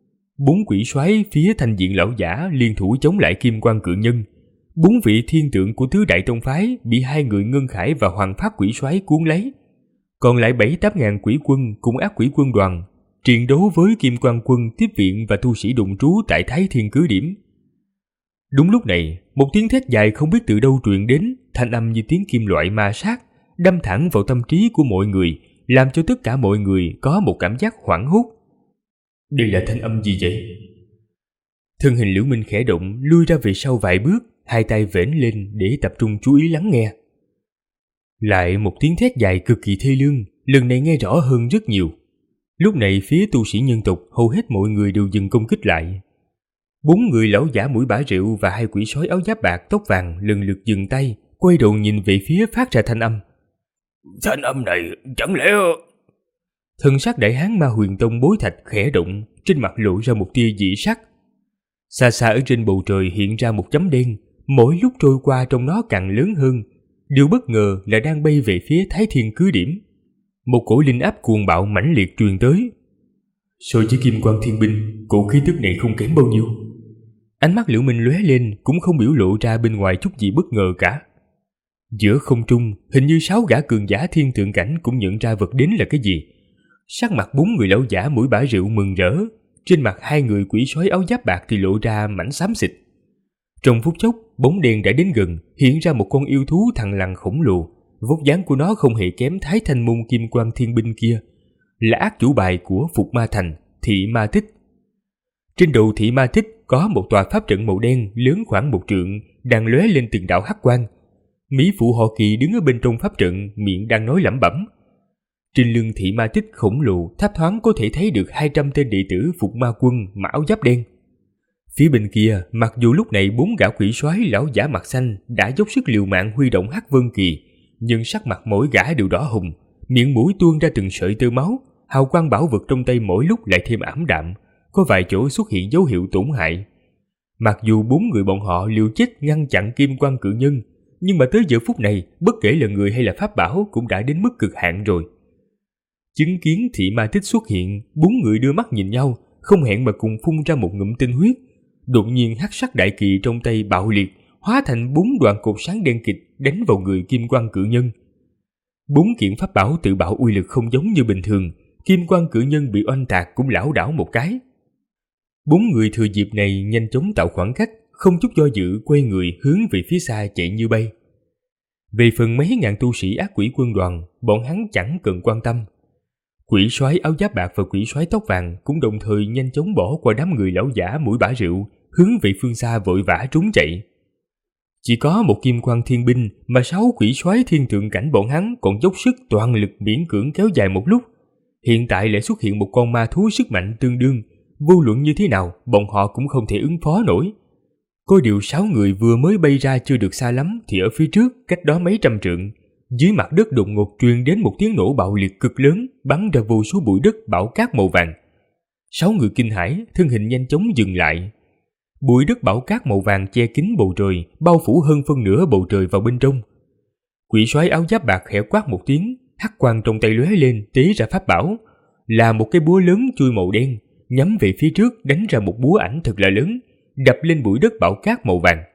4 quỷ soái phía Thanh Diện lão giả liên thủ chống lại Kim Quan Cự Nhân. 4 vị thiên tượng của tứ đại tông phái bị 2 người Ngân Khải và Hoàng Phát quỷ soái cuốn lấy. Còn lại 7-8 ngàn quỷ quân cùng ác quỷ quân đoàn chiến đấu với Kim Quan quân tiếp viện và tu sĩ đụng trú tại Thái Thiên Cứ Điểm. Đúng lúc này, một tiếng thét dài không biết từ đâu truyền đến, thanh âm như tiếng kim loại ma sát, đâm thẳng vào tâm trí của mọi người, làm cho tất cả mọi người có một cảm giác hoảng hốt. Đây là thanh âm gì vậy? Thân hình Liễu Minh khẽ động, lui ra về sau vài bước, hai tay vểnh lên để tập trung chú ý lắng nghe. Lại một tiếng thét dài cực kỳ thê lương, lần này nghe rõ hơn rất nhiều. Lúc này phía tu sĩ nhân tộc hầu hết mọi người đều dừng công kích lại. 4 người lão giả mũi bả rượu và 2 quỷ sói áo giáp bạc tóc vàng lần lượt dừng tay, quay đầu nhìn về phía phát ra thanh âm. Thanh âm này chẳng lẽ... Thân sắc đại hán Ma Huyền Tông Bối Thạch khẽ động, trên mặt lộ ra một tia dị sắc. Xa xa ở trên bầu trời hiện ra một chấm đen, mỗi lúc trôi qua trong nó càng lớn hơn. Điều bất ngờ là đang bay về phía Thái Thiên cứ điểm. Một cổ linh áp cuồng bạo mãnh liệt truyền tới. So với Kim Quang Thiên Binh, cổ khí tức này không kém bao nhiêu. Ánh mắt Liễu Minh lóe lên, cũng không biểu lộ ra bên ngoài chút gì bất ngờ cả. Giữa không trung, hình như 6 gã cường giả thiên thượng cảnh cũng nhận ra vật đến là cái gì. Sắc mặt 4 người lão giả mũi bả rượu mừng rỡ, trên mặt 2 người quỷ sói áo giáp bạc thì lộ ra mảnh xám xịt. Trong phút chốc, bóng đèn đã đến gần, hiện ra một con yêu thú thằn lằn khổng lồ. Vóc dáng của nó không hề kém Thái Thanh Môn Kim Quang Thiên Binh kia, là ác chủ bài của Phục Ma Thành, Thị Ma Tích. Trên đầu Thị Ma Tích có một tòa pháp trận màu đen lớn khoảng 1 trượng, đang lóe lên từng đạo hắc quang. Mỹ phụ họ Kỳ đứng ở bên trong pháp trận, miệng đang nói lẩm bẩm. Trên lưng Thị Ma Tích khổng lồ thấp thoáng có thể thấy được 200 tên đệ tử Phục Ma Quân mặc áo giáp đen. Phía bên kia, mặc dù lúc này 4 gã quỷ soái lão giả mặt xanh đã dốc sức liều mạng huy động Hắc Vân Kỳ, nhưng sắc mặt mỗi gã đều đỏ hồng, miệng mũi tuôn ra từng sợi tơ máu, hào quang bảo vật trong tay mỗi lúc lại thêm ảm đạm, có vài chỗ xuất hiện dấu hiệu tổn hại. Mặc dù 4 người bọn họ liều chết ngăn chặn Kim Quang Cự Nhân, nhưng mà tới giờ phút này, bất kể là người hay là pháp bảo cũng đã đến mức cực hạn rồi. Chứng kiến Thị Ma Tích xuất hiện, 4 người đưa mắt nhìn nhau, không hẹn mà cùng phun ra một ngụm tinh huyết. Đột nhiên hắc sắc đại kỳ trong tay bạo liệt, hóa thành 4 đoạn cột sáng đen kịt đánh vào người Kim Quang Cự Nhân. 4 kiện pháp bảo tự bạo uy lực không giống như bình thường, Kim Quang Cự Nhân bị oanh tạc cũng lảo đảo một cái. 4 người thừa dịp này nhanh chóng tạo khoảng cách, không chút do dự quay người hướng về phía xa chạy như bay. Về phần mấy ngàn tu sĩ ác quỷ quân đoàn, bọn hắn chẳng cần quan tâm. Quỷ soái áo giáp bạc và quỷ soái tóc vàng cũng đồng thời nhanh chóng bỏ qua đám người lão giả mũi bả rượu, hướng về phương xa vội vã trốn chạy. Chỉ có một Kim Quang Thiên Binh mà 6 quỷ soái thiên thượng cảnh bọn hắn còn dốc sức toàn lực miễn cưỡng kéo dài một lúc. Hiện tại lại xuất hiện một con ma thú sức mạnh tương đương, vô luận như thế nào bọn họ cũng không thể ứng phó nổi. Có điều 6 người vừa mới bay ra chưa được xa lắm thì ở phía trước, cách đó mấy trăm trượng, dưới mặt đất đột ngột truyền đến một tiếng nổ bạo liệt cực lớn, bắn ra vô số bụi đất bão cát màu vàng. 6 người kinh hãi, thân hình nhanh chóng dừng lại. Bụi đất bão cát màu vàng che kín bầu trời, bao phủ hơn phân nửa bầu trời vào bên trong. Quỷ soái áo giáp bạc khẽ quát một tiếng, hắc quang trong tay lóe lên, tế ra pháp bảo, là một cái búa lớn chui màu đen, nhắm về phía trước đánh ra một búa ảnh thật là lớn, đập lên bụi đất bão cát màu vàng.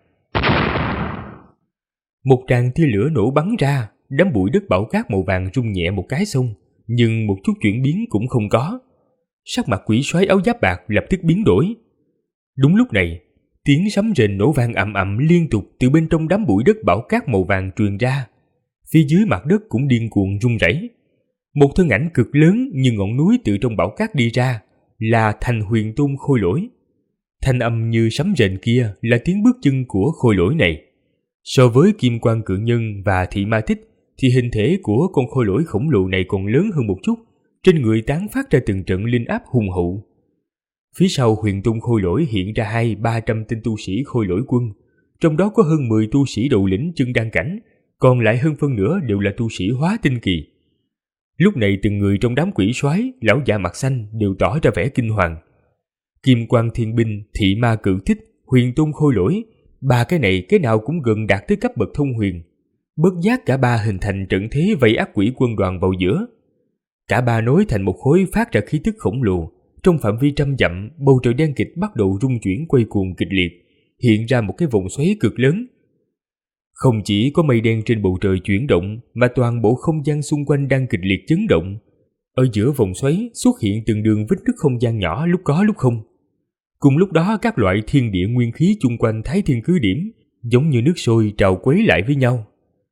Một tràng tia lửa nổ bắn ra, đám bụi đất bão cát màu vàng rung nhẹ một cái xong, nhưng một chút chuyển biến cũng không có. Sắc mặt quỷ soái áo giáp bạc lập tức biến đổi. Đúng lúc này, tiếng sấm rền nổ vang ầm ầm liên tục từ bên trong đám bụi đất bão cát màu vàng truyền ra. Phía dưới mặt đất cũng điên cuồng rung rẩy. Một thân ảnh cực lớn như ngọn núi từ trong bão cát đi ra, là Thành Huyền Tôn Khôi Lỗi. Thanh âm như sấm rền kia là tiếng bước chân của Khôi Lỗi này. So với Kim Quang Cự Nhân và Thị Ma Tích thì hình thể của con Khôi Lỗi khổng lồ này còn lớn hơn một chút, trên người tán phát ra từng trận linh áp hùng hậu. Phía sau Huyền Tôn Khôi Lỗi hiện ra 200-300 tên tu sĩ Khôi Lỗi quân, trong đó có hơn 10 tu sĩ đầu lĩnh chân đan cảnh, còn lại hơn phân nửa đều là tu sĩ hóa tinh kỳ. Lúc này từng người trong đám quỷ soái, lão già mặt xanh đều tỏ ra vẻ kinh hoàng. Kim Quang Thiên Binh, Thị Ma Cự Tích, Huyền Tôn Khôi Lỗi, ba cái này cái nào cũng gần đạt tới cấp bậc thông huyền. Bất giác cả ba hình thành trận thế vây ác quỷ quân đoàn vào giữa. Cả ba nối thành một khối phát ra khí tức khổng lồ. Trong phạm vi trăm dặm, bầu trời đen kịt bắt đầu rung chuyển quay cuồng kịch liệt, hiện ra một cái vòng xoáy cực lớn. Không chỉ có mây đen trên bầu trời chuyển động, mà toàn bộ không gian xung quanh đang kịch liệt chấn động. Ở giữa vòng xoáy xuất hiện từng đường vết nứt không gian nhỏ lúc có lúc không. Cùng lúc đó các loại thiên địa nguyên khí chung quanh Thái Thiên cứ điểm giống như nước sôi trào quấy lại với nhau.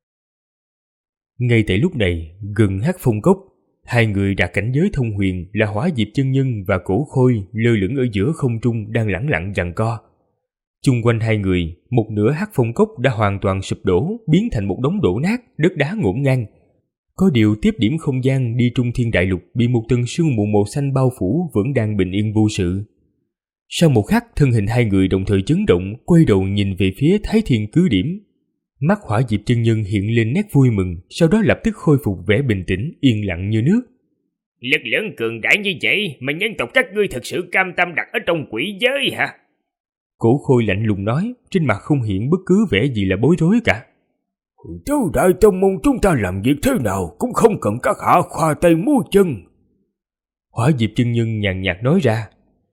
Ngay tại lúc này, gần Hắc Phong Cốc, hai người đạt cảnh giới thông huyền là Hỏa Diệp chân nhân và Cổ Khôi lơ lửng ở giữa không trung đang lẳng lặng giằng co. Chung quanh hai người, một nửa hắc phong cốc đã hoàn toàn sụp đổ, biến thành một đống đổ nát, đất đá ngổn ngang. Có điều tiếp điểm không gian đi Trung Thiên Đại Lục bị một tầng sương mù màu xanh bao phủ vẫn đang bình yên vô sự. Sau một khắc, thân hình hai người đồng thời chấn động, quay đầu nhìn về phía Thái Thiên cứ điểm. Mắt Hỏa Diệp chân nhân hiện lên nét vui mừng, sau đó lập tức khôi phục vẻ bình tĩnh, yên lặng như nước. Lực lượng cường đại như vậy mà nhân tộc các ngươi thật sự cam tâm đặt ở trong quỷ giới hả? Cổ Khôi lạnh lùng nói, trên mặt không hiện bất cứ vẻ gì là bối rối cả. Tứ đại tông môn chúng ta làm việc thế nào cũng không cần các hạ khoa tay múa chân. Hỏa Diệp chân nhân nhàn nhạt nói ra.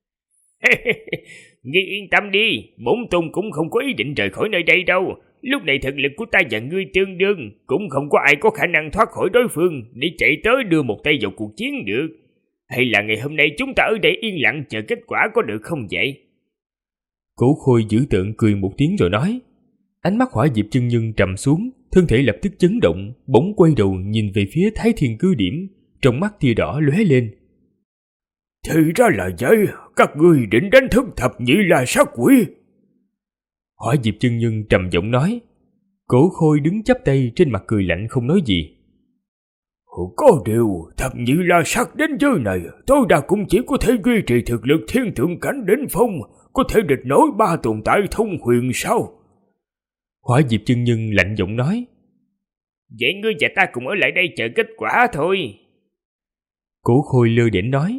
Ngươi yên tâm đi, bổn tôn cũng không có ý định rời khỏi nơi đây đâu. Lúc này thực lực của ta và ngươi tương đương, cũng không có ai có khả năng thoát khỏi đối phương để chạy tới đưa một tay vào cuộc chiến được. Hay là ngày hôm nay chúng ta ở đây yên lặng chờ kết quả có được không vậy? Cổ Khôi dữ tợn cười một tiếng rồi nói. Ánh mắt Hỏa Diệp chân nhân trầm xuống, thân thể lập tức chấn động, bỗng quay đầu nhìn về phía Thái Thiên cứ điểm, trong mắt tia đỏ lóe lên. Thì ra là vậy, các ngươi định đánh thức thập nhị la sát quỷ. Hỏa Diệp chân nhân trầm giọng nói. Cổ Khôi đứng chắp tay, trên mặt cười lạnh không nói gì. Có điều, thập nhị la sát đến giới này, tối đa cũng chỉ có thể duy trì thực lực thiên thượng cảnh đỉnh phong, có thể địch nổi ba tồn tại thông huyền sao? Hỏa Diệp chân nhân lạnh giọng nói. Vậy ngươi và ta cùng ở lại đây chờ kết quả thôi. Cổ Khôi lơ đễnh nói.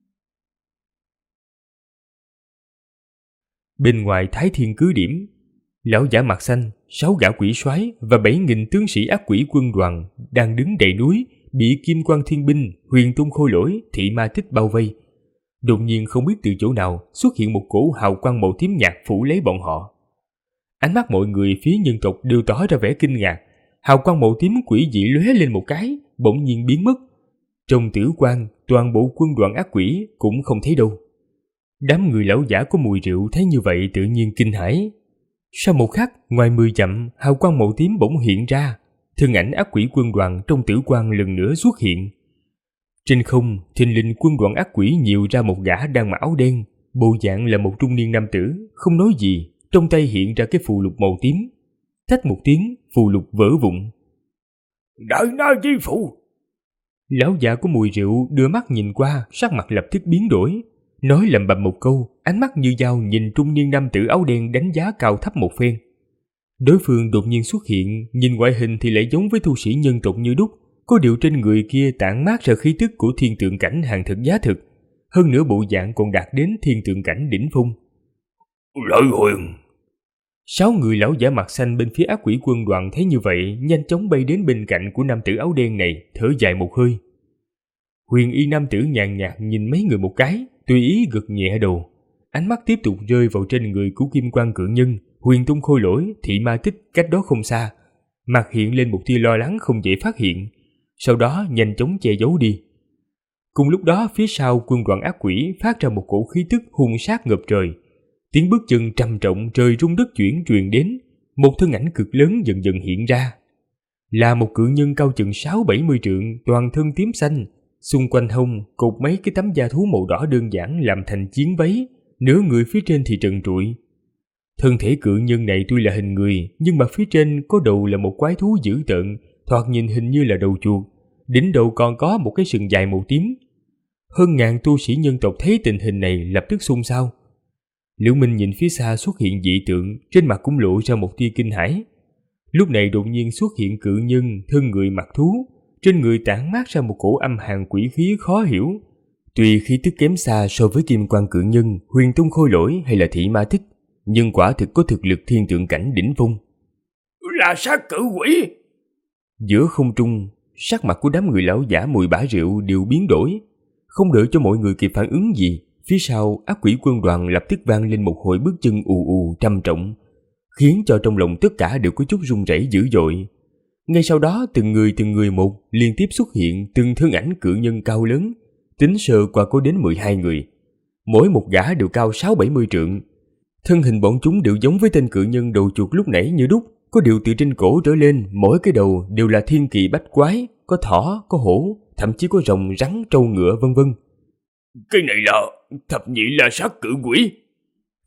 Bên ngoài Thái Thiên cứ điểm, lão giả mặt xanh, 6 gã quỷ soái và 7.000 tướng sĩ ác quỷ quân đoàn đang đứng đầy núi, bị Kim Quang Thiên Binh, Huyền Tôn Khôi Lỗi, Thị Ma Tích bao vây. Đột nhiên không biết từ chỗ nào xuất hiện một cổ hào quang màu tím nhạt phủ lấy bọn họ. Ánh mắt mọi người phía nhân tộc đều tỏ ra vẻ kinh ngạc. Hào quang màu tím quỷ dị lóe lên một cái, bỗng nhiên biến mất. Trong tử quang, toàn bộ quân đoàn ác quỷ cũng không thấy đâu. Đám người lão giả có mùi rượu thấy như vậy tự nhiên kinh hãi. Sau một khắc, ngoài 10 dặm, hào quang màu tím bỗng hiện ra, thân ảnh ác quỷ quân đoàn trong tử quang lần nữa xuất hiện. Trên không, thình lình quân đoàn ác quỷ nhiều ra một gã đang mặc áo đen, bộ dạng là một trung niên nam tử, không nói gì, trong tay hiện ra cái phù lục màu tím. Thách một tiếng, phù lục vỡ vụn. Đại Na Di Phụ! Lão già có mùi rượu đưa mắt nhìn qua, sắc mặt lập tức biến đổi, nói lẩm bẩm một câu, ánh mắt như dao nhìn trung niên nam tử áo đen đánh giá cao thấp một phen. Đối phương đột nhiên xuất hiện, nhìn ngoại hình thì lại giống với tu sĩ nhân tộc như đúc, có điều trên người kia tản mát ra khí tức của thiên tượng cảnh hàng thực giá thực, hơn nữa bộ dạng còn đạt đến thiên tượng cảnh đỉnh phong. Lợi Huyền! 6 người lão giả mặt xanh bên phía ác quỷ quân đoàn thấy như vậy, nhanh chóng bay đến bên cạnh của nam tử áo đen này, thở dài một hơi. Huyền y nam tử nhàn nhạt nhìn mấy người một cái, tùy ý gật nhẹ đầu. Ánh mắt tiếp tục rơi vào trên người của Kim Quang Cự Nhân, Huyền Tôn Khôi Lỗi, Thị Ma Tích cách đó không xa. Mặt hiện lên một tia lo lắng không dễ phát hiện, sau đó nhanh chóng che giấu đi. Cùng lúc đó phía sau quân đoàn ác quỷ phát ra một cổ khí tức hung sát ngập trời. Tiếng bước chân trầm trọng trời rung đất chuyển truyền đến, một thân ảnh cực lớn dần dần hiện ra. Là một cự nhân cao chừng 6-70 trượng, toàn thân tím xanh, xung quanh hông cột mấy cái tấm da thú màu đỏ đơn giản làm thành chiến váy, nửa người phía trên thì trần trụi. Thân thể cự nhân này tuy là hình người, nhưng mà phía trên có đầu là một quái thú dữ tợn, thoạt nhìn hình như là đầu chuột, đỉnh đầu còn có một cái sừng dài màu tím. Hơn ngàn tu sĩ nhân tộc thấy tình hình này lập tức xôn xao. Liễu Minh nhìn phía xa xuất hiện dị tượng, trên mặt cũng lộ ra một tia kinh hãi. Lúc này đột nhiên xuất hiện cự nhân, thân người mặc thú, trên người tản mát ra một cổ âm hàn quỷ khí khó hiểu. Tuy khí tức kém xa so với Kim Quang Cự Nhân, Huyền Tôn Khôi Lỗi hay là Thị Ma Tích, nhưng quả thực có thực lực thiên tượng cảnh đỉnh phong. Là sát cự quỷ! Giữa không trung, sắc mặt của đám người lão giả mùi bã rượu đều biến đổi. Không đợi cho mọi người kịp phản ứng gì, phía sau ác quỷ quân đoàn lập tức vang lên một hồi bước chân ù ù trầm trọng, khiến cho trong lòng tất cả đều có chút run rẩy dữ dội. Ngay sau đó từng người một liên tiếp xuất hiện từng thân ảnh cự nhân cao lớn, tính sơ qua có đến 12 người. Mỗi một gã đều cao 6-70 trượng. Thân hình bọn chúng đều giống với tên cự nhân đầu chuột lúc nãy như đúc, có điều từ trên cổ trở lên, mỗi cái đầu đều là thiên kỳ bách quái, có thỏ, có hổ, thậm chí có rồng, rắn, trâu ngựa vân vân. Cái này là thập nhị la sát cự quỷ.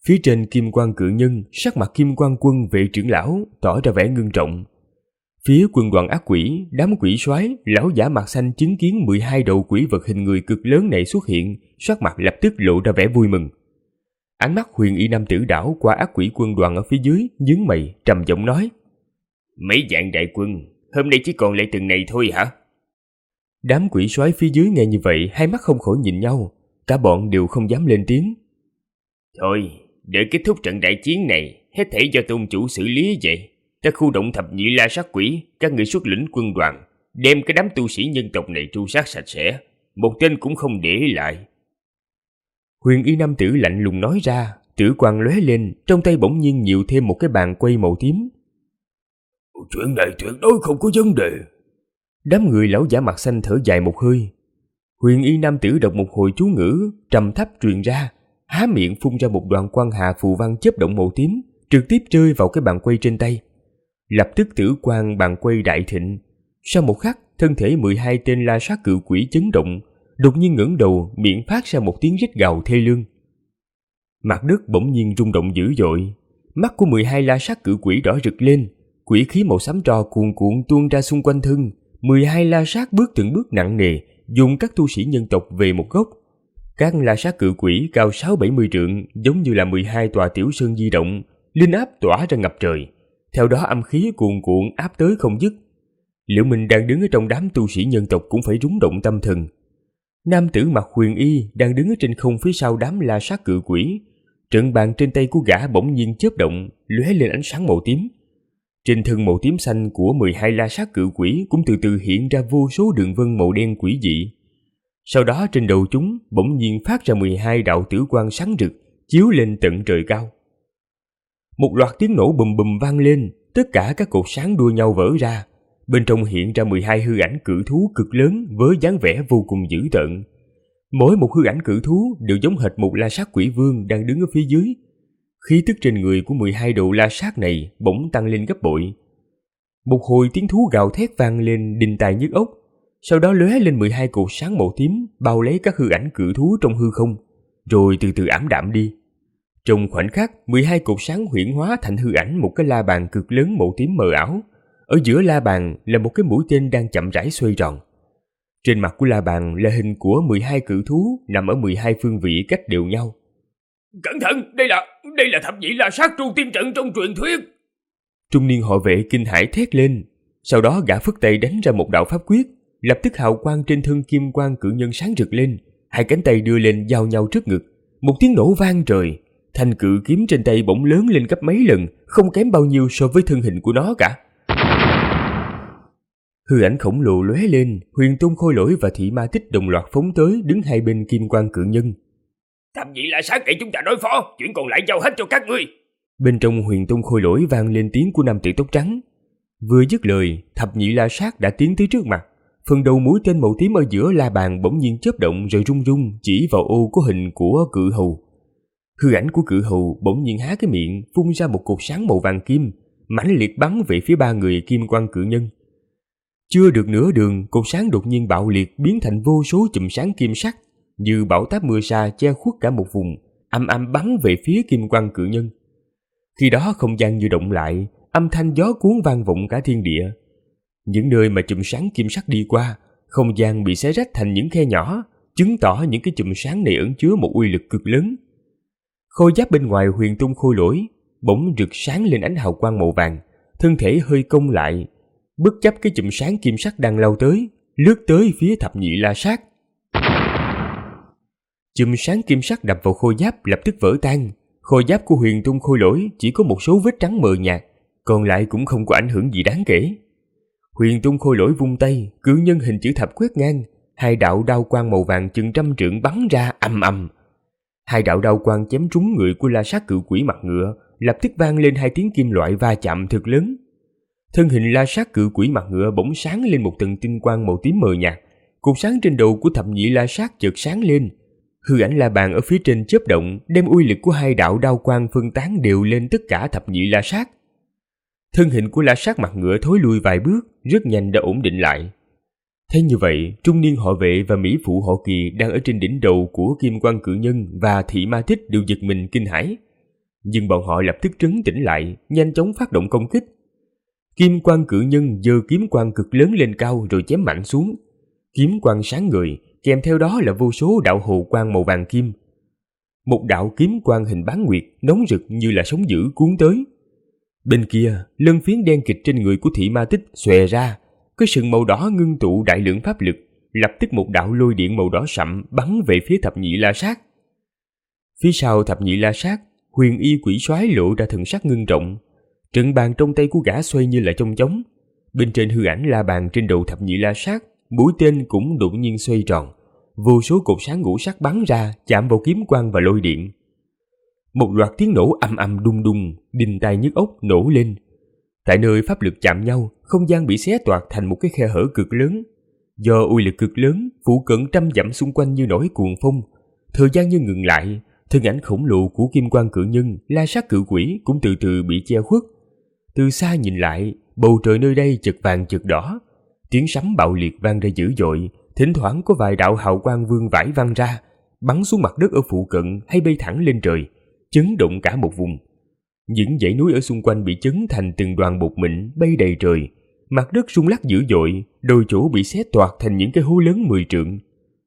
Phía trên kim quan cự nhân, sắc mặt kim quan quân vệ trưởng lão tỏ ra vẻ ngưng trọng. Phía quân đoàn ác quỷ, đám quỷ soái, lão giả mặt xanh chứng kiến 12 đầu quỷ vật hình người cực lớn này xuất hiện, sắc mặt lập tức lộ ra vẻ vui mừng. Ánh mắt Huyền Y nam tử đảo qua ác quỷ quân đoàn ở phía dưới, nhướng mày, trầm giọng nói: Mấy vạn đại quân, hôm nay chỉ còn lại từng này thôi hả? Đám quỷ soái phía dưới nghe như vậy, hai mắt không khỏi nhìn nhau, cả bọn đều không dám lên tiếng. Thôi, đợi kết thúc trận đại chiến này, hết thảy do tôn chủ xử lý vậy. Ta khu động thập nhị la sát quỷ, các người xuất lĩnh quân đoàn, đem cái đám tu sĩ nhân tộc này tru sát sạch sẽ, một tên cũng không để lại. Huyền Y nam tử lạnh lùng nói ra, tử quang lóe lên, trong tay bỗng nhiên nhiều thêm một cái bàn quay màu tím. Chuyện này tuyệt đối không có vấn đề. Đám người lão giả mặt xanh thở dài một hơi. Huyền Y nam tử đọc một hồi chú ngữ, trầm thấp truyền ra, há miệng phun ra một đoạn quang hà phù văn chớp động màu tím, trực tiếp rơi vào cái bàn quay trên tay. Lập tức tử quang bàn quay đại thịnh. Sau một khắc, thân thể 12 tên la sát cự quỷ chấn động, đột nhiên ngẩng đầu, miệng phát ra một tiếng rít gào thê lương. Mặt đất bỗng nhiên rung động dữ dội, mắt của 12 la sát cự quỷ đỏ rực lên, quỷ khí màu xám tro cuồn cuộn tuôn ra xung quanh thân. 12 la sát bước từng bước nặng nề, dùng các tu sĩ nhân tộc về một góc. Các la sát cự quỷ cao 6-70 trượng, giống như là 12 tòa tiểu sơn di động, linh áp tỏa ra ngập trời. Theo đó âm khí cuồn cuộn áp tới không dứt. Liễu Minh đang đứng ở trong đám tu sĩ nhân tộc cũng phải rúng động tâm thần. Nam tử mặc huyền y đang đứng ở trên không phía sau đám la sát cự quỷ. Trận bàn trên tay của gã bỗng nhiên chớp động, lóe lên ánh sáng màu tím. Trên thân màu tím xanh của 12 la sát cự quỷ cũng từ từ hiện ra vô số đường vân màu đen quỷ dị. Sau đó trên đầu chúng bỗng nhiên phát ra 12 đạo tử quang sáng rực, chiếu lên tận trời cao. Một loạt tiếng nổ bùm bùm vang lên, tất cả các cột sáng đua nhau vỡ ra. Bên trong hiện ra 12 hư ảnh cự thú cực lớn với dáng vẻ vô cùng dữ tợn. Mỗi một hư ảnh cự thú đều giống hệt một la sát quỷ vương đang đứng ở phía dưới. Khí tức trên người của 12 đầu la sát này bỗng tăng lên gấp bội. Một hồi tiếng thú gào thét vang lên đinh tai nhức óc, sau đó lóe lên 12 cột sáng màu tím bao lấy các hư ảnh cự thú trong hư không, rồi từ từ ảm đạm đi. Trong khoảnh khắc, 12 cột sáng huyễn hóa thành hư ảnh một cái la bàn cực lớn màu tím mờ ảo. Ở giữa la bàn là một cái mũi tên đang chậm rãi xoay tròn. Trên mặt của la bàn là hình của 12 cự thú nằm ở 12 phương vị cách đều nhau. Cẩn thận, đây là thập nhị la sát tru tiên trận trong truyền thuyết. Trung niên họ vệ kinh hãi thét lên, sau đó gã phất tay đánh ra một đạo pháp quyết, lập tức hào quang trên thân kim quang cự nhân sáng rực lên, hai cánh tay đưa lên giao nhau trước ngực, một tiếng nổ vang trời, thanh cự kiếm trên tay bỗng lớn lên gấp mấy lần, không kém bao nhiêu so với thân hình của nó cả. Hư ảnh khổng lồ lóe lên, Huyền Tôn Khôi Lỗi và Thị Ma Tích đồng loạt phóng tới, đứng hai bên kim quang cự nhân. Thập nhị la sát để chúng ta đối phó, chuyện còn lại giao hết cho các ngươi. Bên trong Huyền Tôn Khôi Lỗi vang lên tiếng của nam tử tóc trắng. Vừa dứt lời, thập nhị la sát đã tiến tới trước mặt. Phần đầu mũi tên màu tím ở giữa la bàn bỗng nhiên chớp động rồi rung rung chỉ vào ô có hình của cự hầu. Hư ảnh của cự hầu bỗng nhiên há cái miệng, phun ra một cột sáng màu vàng kim, mãnh liệt bắn về phía ba người kim quang cự nhân. Chưa được nửa đường, cột sáng đột nhiên bạo liệt biến thành vô số chùm sáng kim sắc, như bão táp mưa sa che khuất cả một vùng, âm âm bắn về phía kim quang cự nhân. Khi đó không gian như động lại, âm thanh gió cuốn vang vọng cả thiên địa. Những nơi mà chùm sáng kim sắc đi qua, không gian bị xé rách thành những khe nhỏ, chứng tỏ những cái chùm sáng này ẩn chứa một uy lực cực lớn. Khôi giáp bên ngoài Huyền Tôn Khôi Lỗi bỗng rực sáng lên ánh hào quang màu vàng, thân thể hơi cong lại, bất chấp cái chùm sáng kim sắc đang lao tới, lướt tới phía thập nhị la sát. Chùm sáng kim sắc đập vào khôi giáp lập tức vỡ tan. Khôi giáp của Huyền Tôn Khôi Lỗi chỉ có một số vết trắng mờ nhạt, còn lại cũng không có ảnh hưởng gì đáng kể. Huyền Tôn Khôi Lỗi vung tay, cự nhân hình chữ thập quét ngang, hai đạo đao quang màu vàng chừng 100 trượng bắn ra ầm ầm. Hai đạo đao quang chém trúng người của la sát cự quỷ mặt ngựa, lập tức vang lên hai tiếng kim loại va chạm thật lớn. Thân hình la sát cự quỷ mặt ngựa bỗng sáng lên một tầng tinh quang màu tím mờ nhạt, cột sáng trên đầu của thập nhị la sát chợt sáng lên. Hư ảnh la bàn ở phía trên chớp động, đem uy lực của hai đạo đao quang phân tán đều lên tất cả thập nhị la sát. Thân hình của la sát mặt ngựa thối lui vài bước, rất nhanh đã ổn định lại. Thế như vậy, trung niên họ vệ và mỹ phụ họ Kỳ đang ở trên đỉnh đầu của kim quan cự nhân và Thị Ma Tích đều giật mình kinh hãi. Nhưng bọn họ lập tức trấn tĩnh lại, nhanh chóng phát động công kích. Kim Quang cự nhân giơ kiếm quang cực lớn lên cao rồi chém mạnh xuống. Kiếm quang sáng ngời, kèm theo đó là vô số đạo hồ quang màu vàng kim. Một đạo kiếm quang hình bán nguyệt nóng rực như là sóng dữ cuốn tới. Bên kia, lân phiến đen kịt trên người của Thị Ma Tích xòe ra, cái sừng màu đỏ ngưng tụ đại lượng pháp lực, lập tức một đạo lôi điện màu đỏ sậm bắn về phía Thập Nhị La Sát. Phía sau Thập Nhị La Sát, Huyền Y Quỷ Soái lộ ra thần sắc ngưng trọng. Trận bàn trong tay của gã xoay như là chong chóng. Bên trên hư ảnh la bàn trên đầu Thập Nhị La Sát, mũi tên cũng đột nhiên xoay tròn. Vô số cột sáng ngũ sắc bắn ra, chạm vào kiếm quang và lôi điện. Một loạt tiếng nổ ầm ầm đùng đùng, đinh tai nhức óc nổ lên. Tại nơi pháp lực chạm nhau, không gian bị xé toạc thành một cái khe hở cực lớn. Do uy lực cực lớn, phụ cận trăm dặm xung quanh như nổi cuồng phong. Thời gian như ngừng lại, thân ảnh khổng lồ của Kim Quang cự nhân, La Sát cự quỷ cũng từ từ bị che khuất. Từ xa nhìn lại, bầu trời nơi đây chật vàng chật đỏ. Tiếng sấm bạo liệt vang ra dữ dội, thỉnh thoảng có vài đạo hào quang vương vãi văng ra, bắn xuống mặt đất ở phụ cận hay bay thẳng lên trời, chấn động cả một vùng. Những dãy núi ở xung quanh bị chấn thành từng đoàn bột mịn bay đầy trời, mặt đất rung lắc dữ dội, đôi chỗ bị xé toạc thành những cái hố lớn 10 trượng.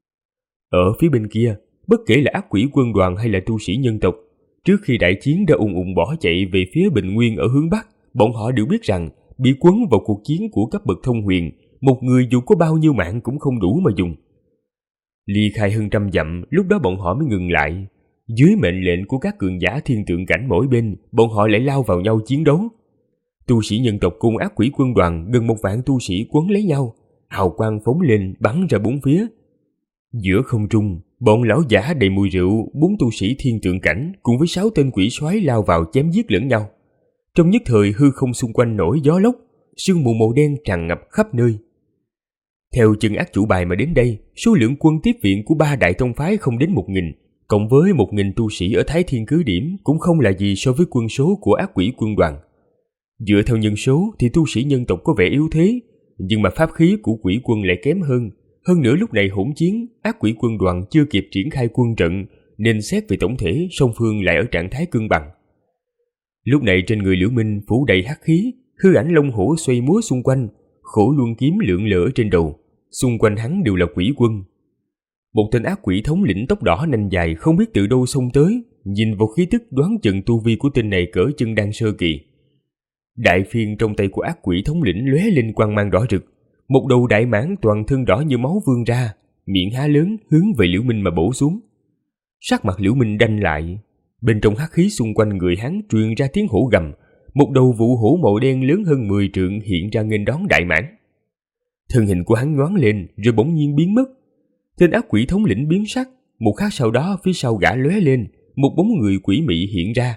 Ở phía bên kia, bất kể là ác quỷ quân đoàn hay là tu sĩ nhân tộc, trước khi đại chiến đã ùng ùng bỏ chạy về phía Bình Nguyên ở hướng Bắc, bọn họ đều biết rằng bị quấn vào cuộc chiến của cấp bậc thông huyền, một người dù có bao nhiêu mạng cũng không đủ mà dùng. Ly khai hơn 100 dặm, lúc đó bọn họ mới ngừng lại. Dưới mệnh lệnh của các cường giả thiên tượng cảnh mỗi bên, bọn họ lại lao vào nhau chiến đấu. Tu sĩ nhân tộc cùng ác quỷ quân đoàn gần 1 vạn tu sĩ quấn lấy nhau, hào quang phóng lên bắn ra bốn phía. Giữa không trung, bọn lão giả đầy mùi rượu, 4 tu sĩ thiên tượng cảnh cùng với 6 tên quỷ soái lao vào chém giết lẫn nhau. Trong nhất thời hư không xung quanh nổi gió lốc, sương mù màu đen tràn ngập khắp nơi. Theo chân ác chủ bài mà đến đây, số lượng quân tiếp viện của 3 đại tông phái không đến 1000, cộng với 1000 tu sĩ ở Thái Thiên cứ điểm cũng không là gì so với quân số của ác quỷ quân đoàn. Dựa theo nhân số thì tu sĩ nhân tộc có vẻ yếu thế, nhưng mà pháp khí của quỷ quân lại kém hơn. Hơn nữa lúc này hỗn chiến, ác quỷ quân đoàn chưa kịp triển khai quân trận, nên xét về tổng thể song phương lại ở trạng thái cân bằng. Lúc này trên người Liễu Minh phủ đầy hắc khí, hư ảnh long hổ xoay múa xung quanh, khổ luân kiếm lượn lờ trên đầu, xung quanh hắn đều là quỷ quân. Một tên ác quỷ thống lĩnh tóc đỏ nanh dài không biết từ đâu xông tới, nhìn vào khí tức đoán chừng tu vi của tên này cỡ chân đan sơ kỳ. Đại phiên trong tay của ác quỷ thống lĩnh lóe lên quang mang đỏ rực, một đầu đại mãng toàn thân đỏ như máu vươn ra, miệng há lớn hướng về Liễu Minh mà bổ xuống. Sắc mặt Liễu Minh đanh lại, bên trong hắc khí xung quanh người hắn truyền ra tiếng hổ gầm, một đầu vụ hổ màu đen lớn hơn 10 trượng hiện ra nghênh đón đại mãng. Thân hình của hắn nhoáng lên rồi bỗng nhiên biến mất. Tên ác quỷ thống lĩnh biến sắc, một khắc sau đó phía sau gã lóe lên, một bóng người quỷ mị hiện ra.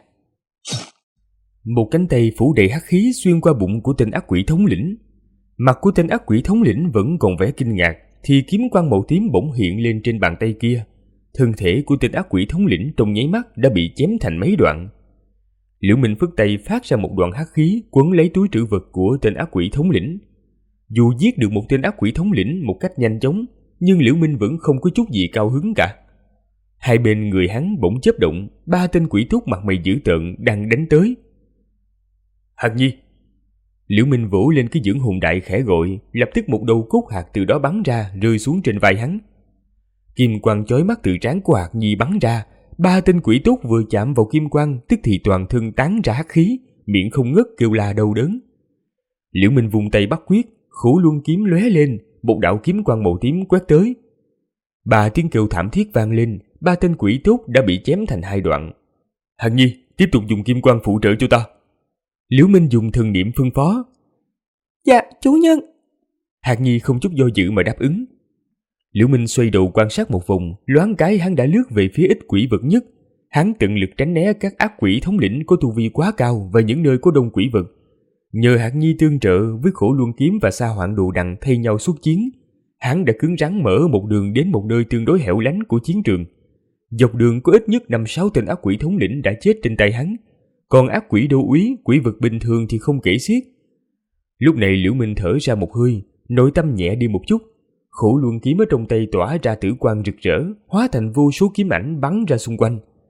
Một cánh tay phủ đầy hắc khí xuyên qua bụng của tên ác quỷ thống lĩnh. Mặt của tên ác quỷ thống lĩnh vẫn còn vẻ kinh ngạc, thì kiếm quang màu tím bỗng hiện lên trên bàn tay kia. Thân thể của tên ác quỷ thống lĩnh trong nháy mắt đã bị chém thành mấy đoạn. Liễu Minh phất tay phát ra một đoạn hắc khí quấn lấy túi trữ vật của tên ác quỷ thống lĩnh. Dù giết được một tên ác quỷ thống lĩnh một cách nhanh chóng, nhưng Liễu Minh vẫn không có chút gì cao hứng cả. Hai bên người hắn bỗng chớp động, 3 tên quỷ túc mặt mày dữ tợn đang đánh tới. Hạt Nhi! Liễu Minh vỗ lên cái dưỡng hồn đại khẽ gọi, lập tức một đầu cốt hạt từ đó bắn ra rơi xuống trên vai hắn. Kim quang chói mắt từ trán của Hạt Nhi bắn ra, 3 tên quỷ tốt vừa chạm vào kim quang tức thì toàn thân tán ra hắc khí, miệng không ngớt kêu la đau đớn. Liễu Minh vùng tay bắt quyết, khổ luân kiếm lóe lên, một đạo kiếm quang màu tím quét tới. 3 tiếng kêu thảm thiết vang lên, 3 tên quỷ tốt đã bị chém thành 2 đoạn. Hạt Nhi, tiếp tục dùng kim quang phụ trợ cho ta. Liễu Minh dùng thần niệm phân phó. Dạ, chủ nhân. Hạt Nhi không chút do dự mà đáp ứng. Liễu Minh xoay đầu quan sát một vòng, loáng cái hắn đã lướt về phía ít quỷ vật nhất. Hắn tận lực tránh né các ác quỷ thống lĩnh có tu vi quá cao và những nơi có đông quỷ vật. Nhờ Hạt Nhi tương trợ với khổ luân kiếm và sa hoạn đồ đằng thay nhau xuất chiến, hắn đã cứng rắn mở một đường đến một nơi tương đối hẻo lánh của chiến trường. Dọc đường có ít nhất 5-6 tên ác quỷ thống lĩnh đã chết trên tay hắn, còn ác quỷ đô úy, quỷ vật bình thường thì không kể xiết. Lúc này Liễu Minh thở ra một hơi, nội tâm nhẹ đi một chút. Khổ luân kiếm ở trong tay tỏa ra tử quang rực rỡ, hóa thành vô số kiếm ảnh bắn ra xung quanh.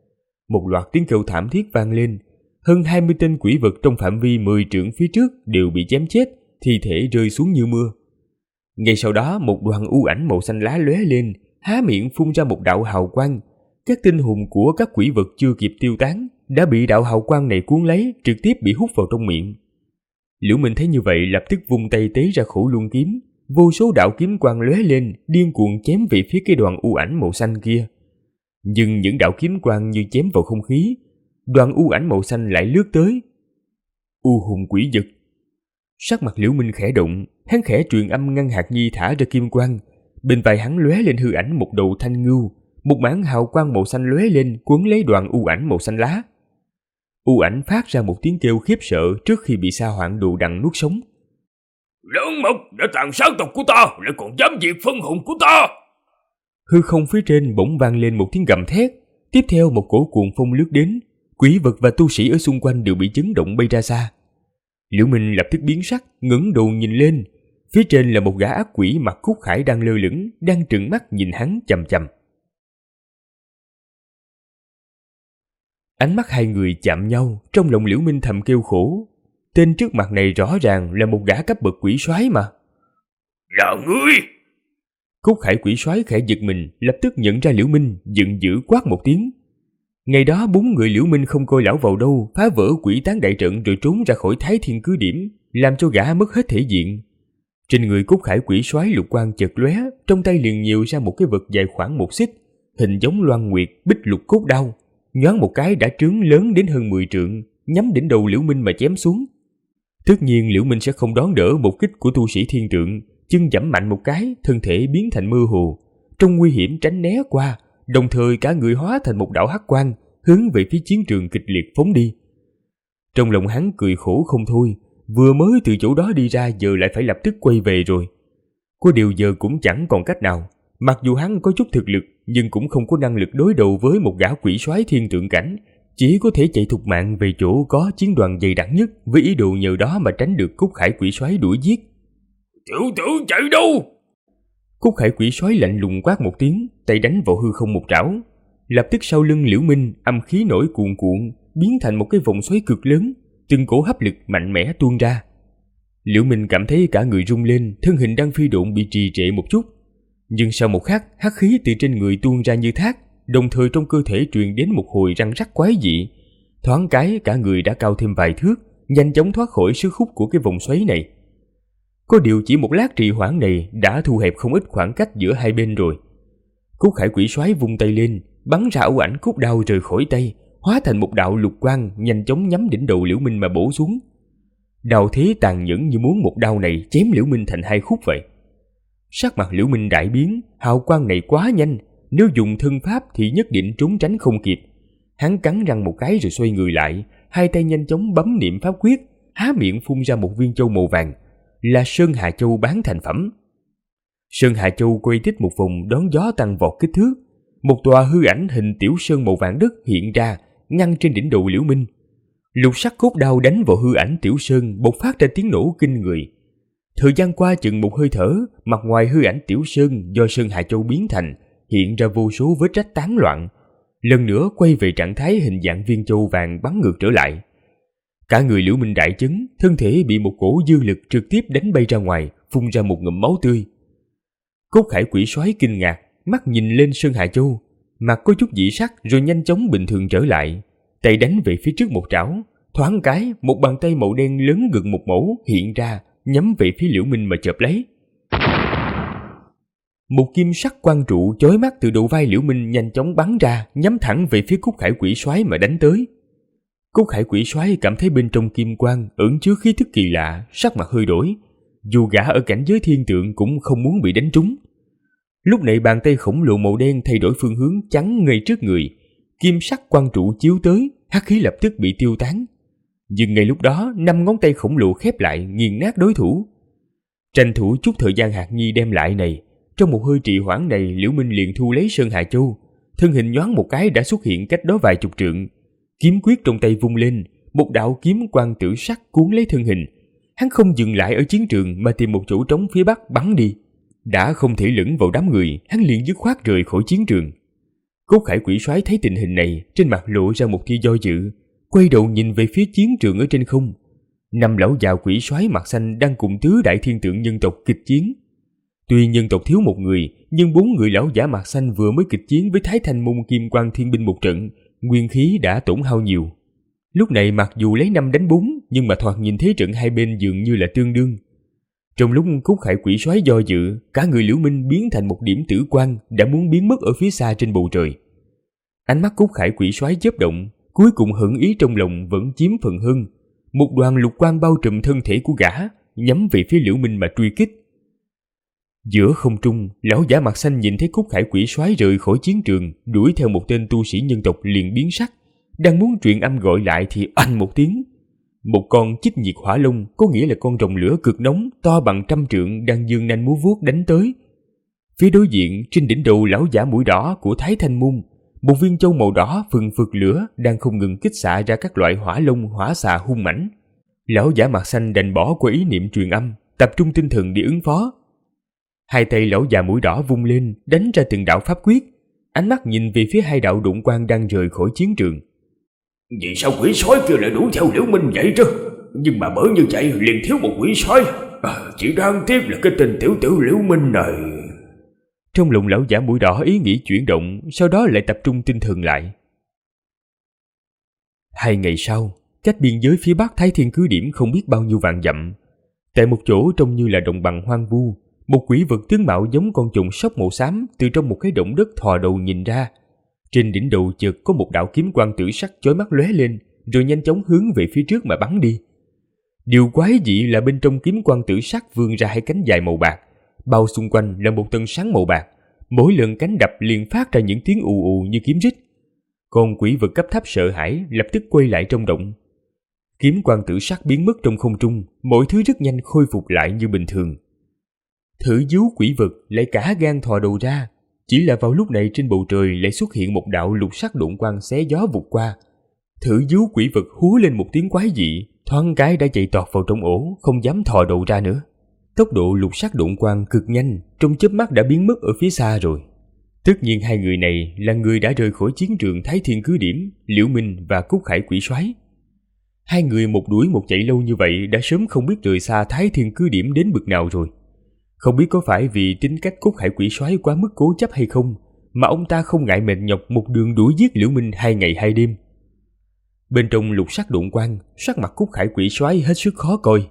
Một loạt tiếng kêu thảm thiết vang lên. Hơn 20 tên quỷ vật trong phạm vi 10 trượng phía trước đều bị chém chết, thi thể rơi xuống như mưa. Ngay sau đó, một đoàn u ảnh màu xanh lá lóe lên, há miệng phun ra một đạo hào quang. Các tinh hồn của các quỷ vật chưa kịp tiêu tán đã bị đạo hào quang này cuốn lấy, trực tiếp bị hút vào trong miệng. Liễu Minh thấy như vậy lập tức vung tay tế ra Khổ Luân kiếm, vô số đạo kiếm quang lóe lên, điên cuồng chém về phía cái đoàn u ảnh màu xanh kia. Nhưng những đạo kiếm quang như chém vào không khí, đoàn u ảnh màu xanh lại lướt tới. U hồn quỷ vật. Sắc mặt Liễu Minh khẽ động, hắn khẽ truyền âm ngăn Hạc Nhi thả ra kim quang. Bên vai hắn lóe lên hư ảnh một đầu thanh ngưu, một mảng hào quang màu xanh lóe lên cuốn lấy đoàn u ảnh màu xanh lá. U ảnh phát ra một tiếng kêu khiếp sợ trước khi bị Sa Hoạn Đồ Đằng nuốt sống. Lớn mật đã tàn sát tộc của ta, lại còn dám diệt phân hồn của ta! Hư không phía trên bỗng vang lên một tiếng gầm thét, tiếp theo một cổ cuồng phong lướt đến, quỷ vật và tu sĩ ở xung quanh đều bị chấn động bay ra xa. Liễu Minh lập tức biến sắc, ngẩng đầu nhìn lên, phía trên là một gã ác quỷ mặc cúc khải đang lơ lửng, đang trừng mắt nhìn hắn chằm chằm. Ánh mắt hai người chạm nhau, trong lòng Liễu Minh thầm kêu khổ. Tên trước mặt này rõ ràng là một gã cấp bậc quỷ soái mà. Là ngươi! Cúc khải quỷ soái khẽ giật mình, lập tức nhận ra Liễu Minh, giận dữ quát một tiếng. Ngày đó 4 người Liễu Minh không coi lão vào đâu, phá vỡ quỷ tán đại trận rồi trốn ra khỏi Thái Thiên cứ điểm, làm cho gã mất hết thể diện. Trên người Cúc khải quỷ soái lục quang chợt lóe, trong tay liền nhiều ra một cái vật dài khoảng 1 xích, hình giống loan nguyệt bích lục cốt đao, nhoáng một cái đã trướng lớn đến hơn 10 trượng, nhắm đỉnh đầu Liễu Minh mà chém xuống. Tất nhiên Liễu Minh sẽ không đón đỡ một kích của tu sĩ thiên trượng, chân giẫm mạnh một cái, thân thể biến thành mơ hồ, trong nguy hiểm tránh né qua, đồng thời cả người hóa thành một đạo hắc quang, hướng về phía chiến trường kịch liệt phóng đi. Trong lòng hắn cười khổ không thôi, vừa mới từ chỗ đó đi ra giờ lại phải lập tức quay về rồi. Có điều giờ cũng chẳng còn cách nào, mặc dù hắn có chút thực lực nhưng cũng không có năng lực đối đầu với một gã quỷ soái thiên tượng cảnh, chỉ có thể chạy thục mạng về chỗ có chiến đoàn dày đặc nhất, với ý đồ nhờ đó mà tránh được Cúc khải quỷ soái đuổi giết. Tiểu tử chạy đâu? Cúc khải quỷ soái lạnh lùng quát một tiếng, tay đánh vào hư không một trảo. Lập tức sau lưng Liễu Minh âm khí nổi cuồn cuộn, biến thành một cái vòng xoáy cực lớn, từng cổ hấp lực mạnh mẽ tuôn ra. Liễu Minh cảm thấy cả người rung lên, thân hình đang phi độn bị trì trệ một chút. Nhưng sau một khắc, hắc khí từ trên người tuôn ra như thác, đồng thời trong cơ thể truyền đến một hồi răng rắc quái dị. Thoáng cái cả người đã cao thêm vài thước, nhanh chóng thoát khỏi sức hút của cái vòng xoáy này. Có điều chỉ một lát trì hoãn này đã thu hẹp không ít khoảng cách giữa hai bên rồi. Cúc khải quỷ soái vung tay lên, bắn ra ưu ảnh cốt đao rời khỏi tay, hóa thành một đạo lục quang nhanh chóng nhắm đỉnh đầu Liễu Minh mà bổ xuống. Đao thế tàn nhẫn như muốn một đao này chém Liễu Minh thành 2 khúc vậy. Sắc mặt Liễu Minh đại biến, hào quang này quá nhanh, nếu dùng thân pháp thì nhất định trốn tránh không kịp. Hắn cắn răng một cái rồi xoay người lại, hai tay nhanh chóng bấm niệm pháp quyết, há miệng phun ra một viên châu màu vàng, là Sơn Hà Châu bán thành phẩm. Sơn Hà Châu quay tít một vòng đón gió tăng vọt kích thước, một tòa hư ảnh hình tiểu sơn màu vàng đất hiện ra, ngăn trên đỉnh đầu Liễu Minh. Lục sắc cốt đao đánh vào hư ảnh tiểu sơn bộc phát ra tiếng nổ kinh người. Thời gian qua chừng một hơi thở, mặt ngoài hư ảnh tiểu sơn do Sơn Hà Châu biến thành hiện ra vô số vết rách tán loạn, lần nữa quay về trạng thái hình dạng viên châu vàng bắn ngược trở lại. Cả người Liễu Minh đại chấn, thân thể bị một cổ dư lực trực tiếp đánh bay ra ngoài, phun ra một ngụm máu tươi. Cốt khải quỷ soái kinh ngạc, mắt nhìn lên Sơn Hà Châu, mặt có chút dị sắc rồi nhanh chóng bình thường trở lại, tay đánh về phía trước một trảo, thoáng cái một bàn tay màu đen lớn gần một mẫu hiện ra, nhắm về phía Liễu Minh mà chộp lấy. Một kim sắc quang trụ chói mắt từ đầu vai Liễu Minh nhanh chóng bắn ra, nhắm thẳng về phía Cúc khải quỷ soái mà đánh tới. Cúc khải quỷ soái cảm thấy bên trong kim quang ẩn chứa khí thức kỳ lạ, sắc mặt hơi đổi. Dù gã ở cảnh giới thiên tượng cũng không muốn bị đánh trúng. Lúc này bàn tay khổng lồ màu đen thay đổi phương hướng chắn ngay trước người, kim sắc quang trụ chiếu tới, hắc khí lập tức bị tiêu tán. Nhưng ngay lúc đó 5 ngón tay khổng lồ khép lại nghiền nát đối thủ. Tranh thủ chút thời gian Hạc Nhi đem lại này, trong một hơi trì hoãn này Liễu Minh liền thu lấy Sơn Hà Châu, thân hình nhoáng một cái đã xuất hiện cách đó vài chục trượng, kiếm quyết trong tay vung lên, một đạo kiếm quang tử sắc cuốn lấy thân hình. Hắn không dừng lại ở chiến trường mà tìm một chỗ trống phía bắc bắn đi. Đã không thể lẫn vào đám người, hắn liền dứt khoát rời khỏi chiến trường. Cốt Khải quỷ soái thấy tình hình này, trên mặt lộ ra một tia do dự, quay đầu nhìn về phía chiến trường ở trên không. 5 lão già quỷ soái mặt xanh đang cùng tứ đại thiên tượng nhân tộc kịch chiến. Tuy nhân tộc thiếu một người, nhưng 4 người lão giả mặt xanh vừa mới kịch chiến với Thái Thanh Môn Kim Quang Thiên Binh một trận, nguyên khí đã tổn hao nhiều. Lúc này mặc dù lấy 5 đánh 4, nhưng mà thoạt nhìn thế trận hai bên dường như là tương đương. Trong lúc Cốt Khải quỷ soái do dự, cả người Liễu Minh biến thành một điểm tử quang đã muốn biến mất ở phía xa trên bầu trời. Ánh mắt Cốt Khải quỷ soái chớp động, cuối cùng hững ý trong lòng vẫn chiếm phần hơn. Một đoàn lục quang bao trùm thân thể của gã, nhắm về phía Liễu Minh mà truy kích. Giữa không trung, lão giả mặt xanh nhìn thấy Cốt Khải quỷ soái rời khỏi chiến trường, đuổi theo một tên tu sĩ nhân tộc liền biến sắc, đang muốn truyền âm gọi lại thì oanh một tiếng. Một con chích nhiệt hỏa long, có nghĩa là con rồng lửa cực nóng to bằng 100 trượng đang giương nanh múa vuốt đánh tới. Phía đối diện, trên đỉnh đầu lão giả mũi đỏ của Thái Thanh Môn, một viên châu màu đỏ phừng phực lửa đang không ngừng kích xạ ra các loại hỏa long hỏa xà hung mãnh. Lão giả mặt xanh đành bỏ qua ý niệm truyền âm, tập trung tinh thần để ứng phó. Hai tay lão già mũi đỏ vung lên, đánh ra từng đạo pháp quyết, ánh mắt nhìn về phía 2 đạo đụng quang đang rời khỏi chiến trường. Vì sao quỷ sói kia lại đuổi theo Liễu Minh vậy chứ? Nhưng mà bởi như vậy liền thiếu một quỷ sói. Chỉ đáng tiếc là cái tên tiểu tử Liễu Minh này. Trong lòng lão giả mũi đỏ ý nghĩ chuyển động, sau đó lại tập trung tinh thần lại. 2 ngày sau, cách biên giới phía bắc Thái Thiên cứ điểm không biết bao nhiêu vạn dặm. Tại một chỗ trông như là đồng bằng hoang vu, một quỷ vật tướng mạo giống con trùng sóc màu xám từ trong một cái động đất thò đầu nhìn ra. Trên đỉnh đầu chợt có một đạo kiếm quang tử sắc chói mắt lóe lên, rồi nhanh chóng hướng về phía trước mà bắn đi. Điều quái dị là bên trong kiếm quang tử sắc vươn ra 2 cánh dài màu bạc, bao xung quanh là một tầng sáng màu bạc, mỗi lần cánh đập liền phát ra những tiếng ù ù như kiếm rít. Con quỷ vật cấp thấp sợ hãi lập tức quay lại trong động. Kiếm quang tử sắc biến mất trong không trung, mọi thứ rất nhanh khôi phục lại như bình thường. Thử dú quỷ vật lại cả gan thò đầu ra, chỉ là vào lúc này trên bầu trời lại xuất hiện một đạo lục sắc độn quang xé gió vụt qua. Thử dú quỷ vật hú lên một tiếng quái dị, thoáng cái đã chạy tọt vào trong ổ, không dám thò đầu ra nữa. Tốc độ lục sắc độn quang cực nhanh, trong chớp mắt đã biến mất ở phía xa rồi. Tất nhiên 2 người này là người đã rời khỏi chiến trường Thái Thiên cứ điểm, Liễu Minh và Cốt Khải quỷ soái. 2 người một đuổi một chạy lâu như vậy đã sớm không biết rời xa Thái Thiên cứ điểm đến bực nào rồi. Không biết có phải vì tính cách Cốt Khải quỷ soái quá mức cố chấp hay không, mà ông ta không ngại mệt nhọc một đường đuổi giết Liễu Minh 2 ngày 2 đêm. Bên trong lục sắc độn quang, sắc mặt Cốt Khải quỷ soái hết sức khó coi.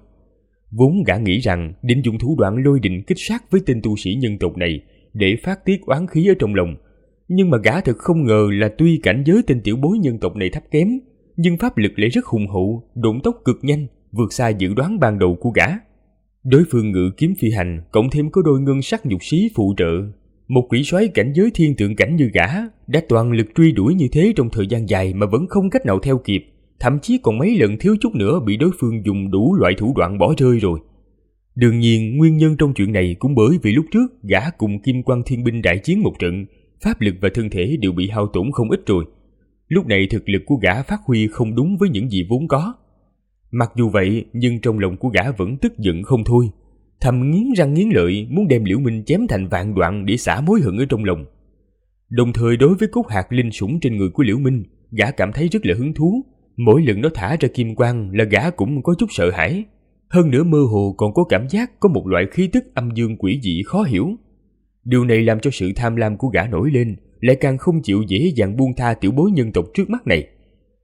Vốn gã nghĩ rằng định dùng thủ đoạn lôi đình kích sát với tên tu sĩ nhân tộc này để phát tiết oán khí ở trong lòng, nhưng mà gã thật không ngờ là tuy cảnh giới tên tiểu bối nhân tộc này thấp kém, nhưng pháp lực lại rất hùng hậu, độn tốc cực nhanh, vượt xa dự đoán ban đầu của gã. Đối phương ngự kiếm phi hành, cộng thêm có đôi ngân sắc nhục sĩ phụ trợ, một quỷ soái cảnh giới thiên tượng cảnh như gã đã toàn lực truy đuổi như thế trong thời gian dài mà vẫn không cách nào theo kịp, thậm chí còn mấy lần thiếu chút nữa bị đối phương dùng đủ loại thủ đoạn bỏ rơi rồi. Đương nhiên nguyên nhân trong chuyện này cũng bởi vì lúc trước gã cùng Kim Quang Thiên Binh đại chiến một trận, pháp lực và thân thể đều bị hao tổn không ít rồi. Lúc này thực lực của gã phát huy không đúng với những gì vốn có. Mặc dù vậy, nhưng trong lòng của gã vẫn tức giận không thôi, thầm nghiến răng nghiến lợi muốn đem Liễu Minh chém thành vạn đoạn để xả mối hận ở trong lòng. Đồng thời đối với cốt hạt linh sủng trên người của Liễu Minh, gã cảm thấy rất là hứng thú. Mỗi lần nó thả ra kim quang là gã cũng có chút sợ hãi. Hơn nữa mơ hồ còn có cảm giác có một loại khí tức âm dương quỷ dị khó hiểu. Điều này làm cho sự tham lam của gã nổi lên, lại càng không chịu dễ dàng buông tha tiểu bối nhân tộc trước mắt này.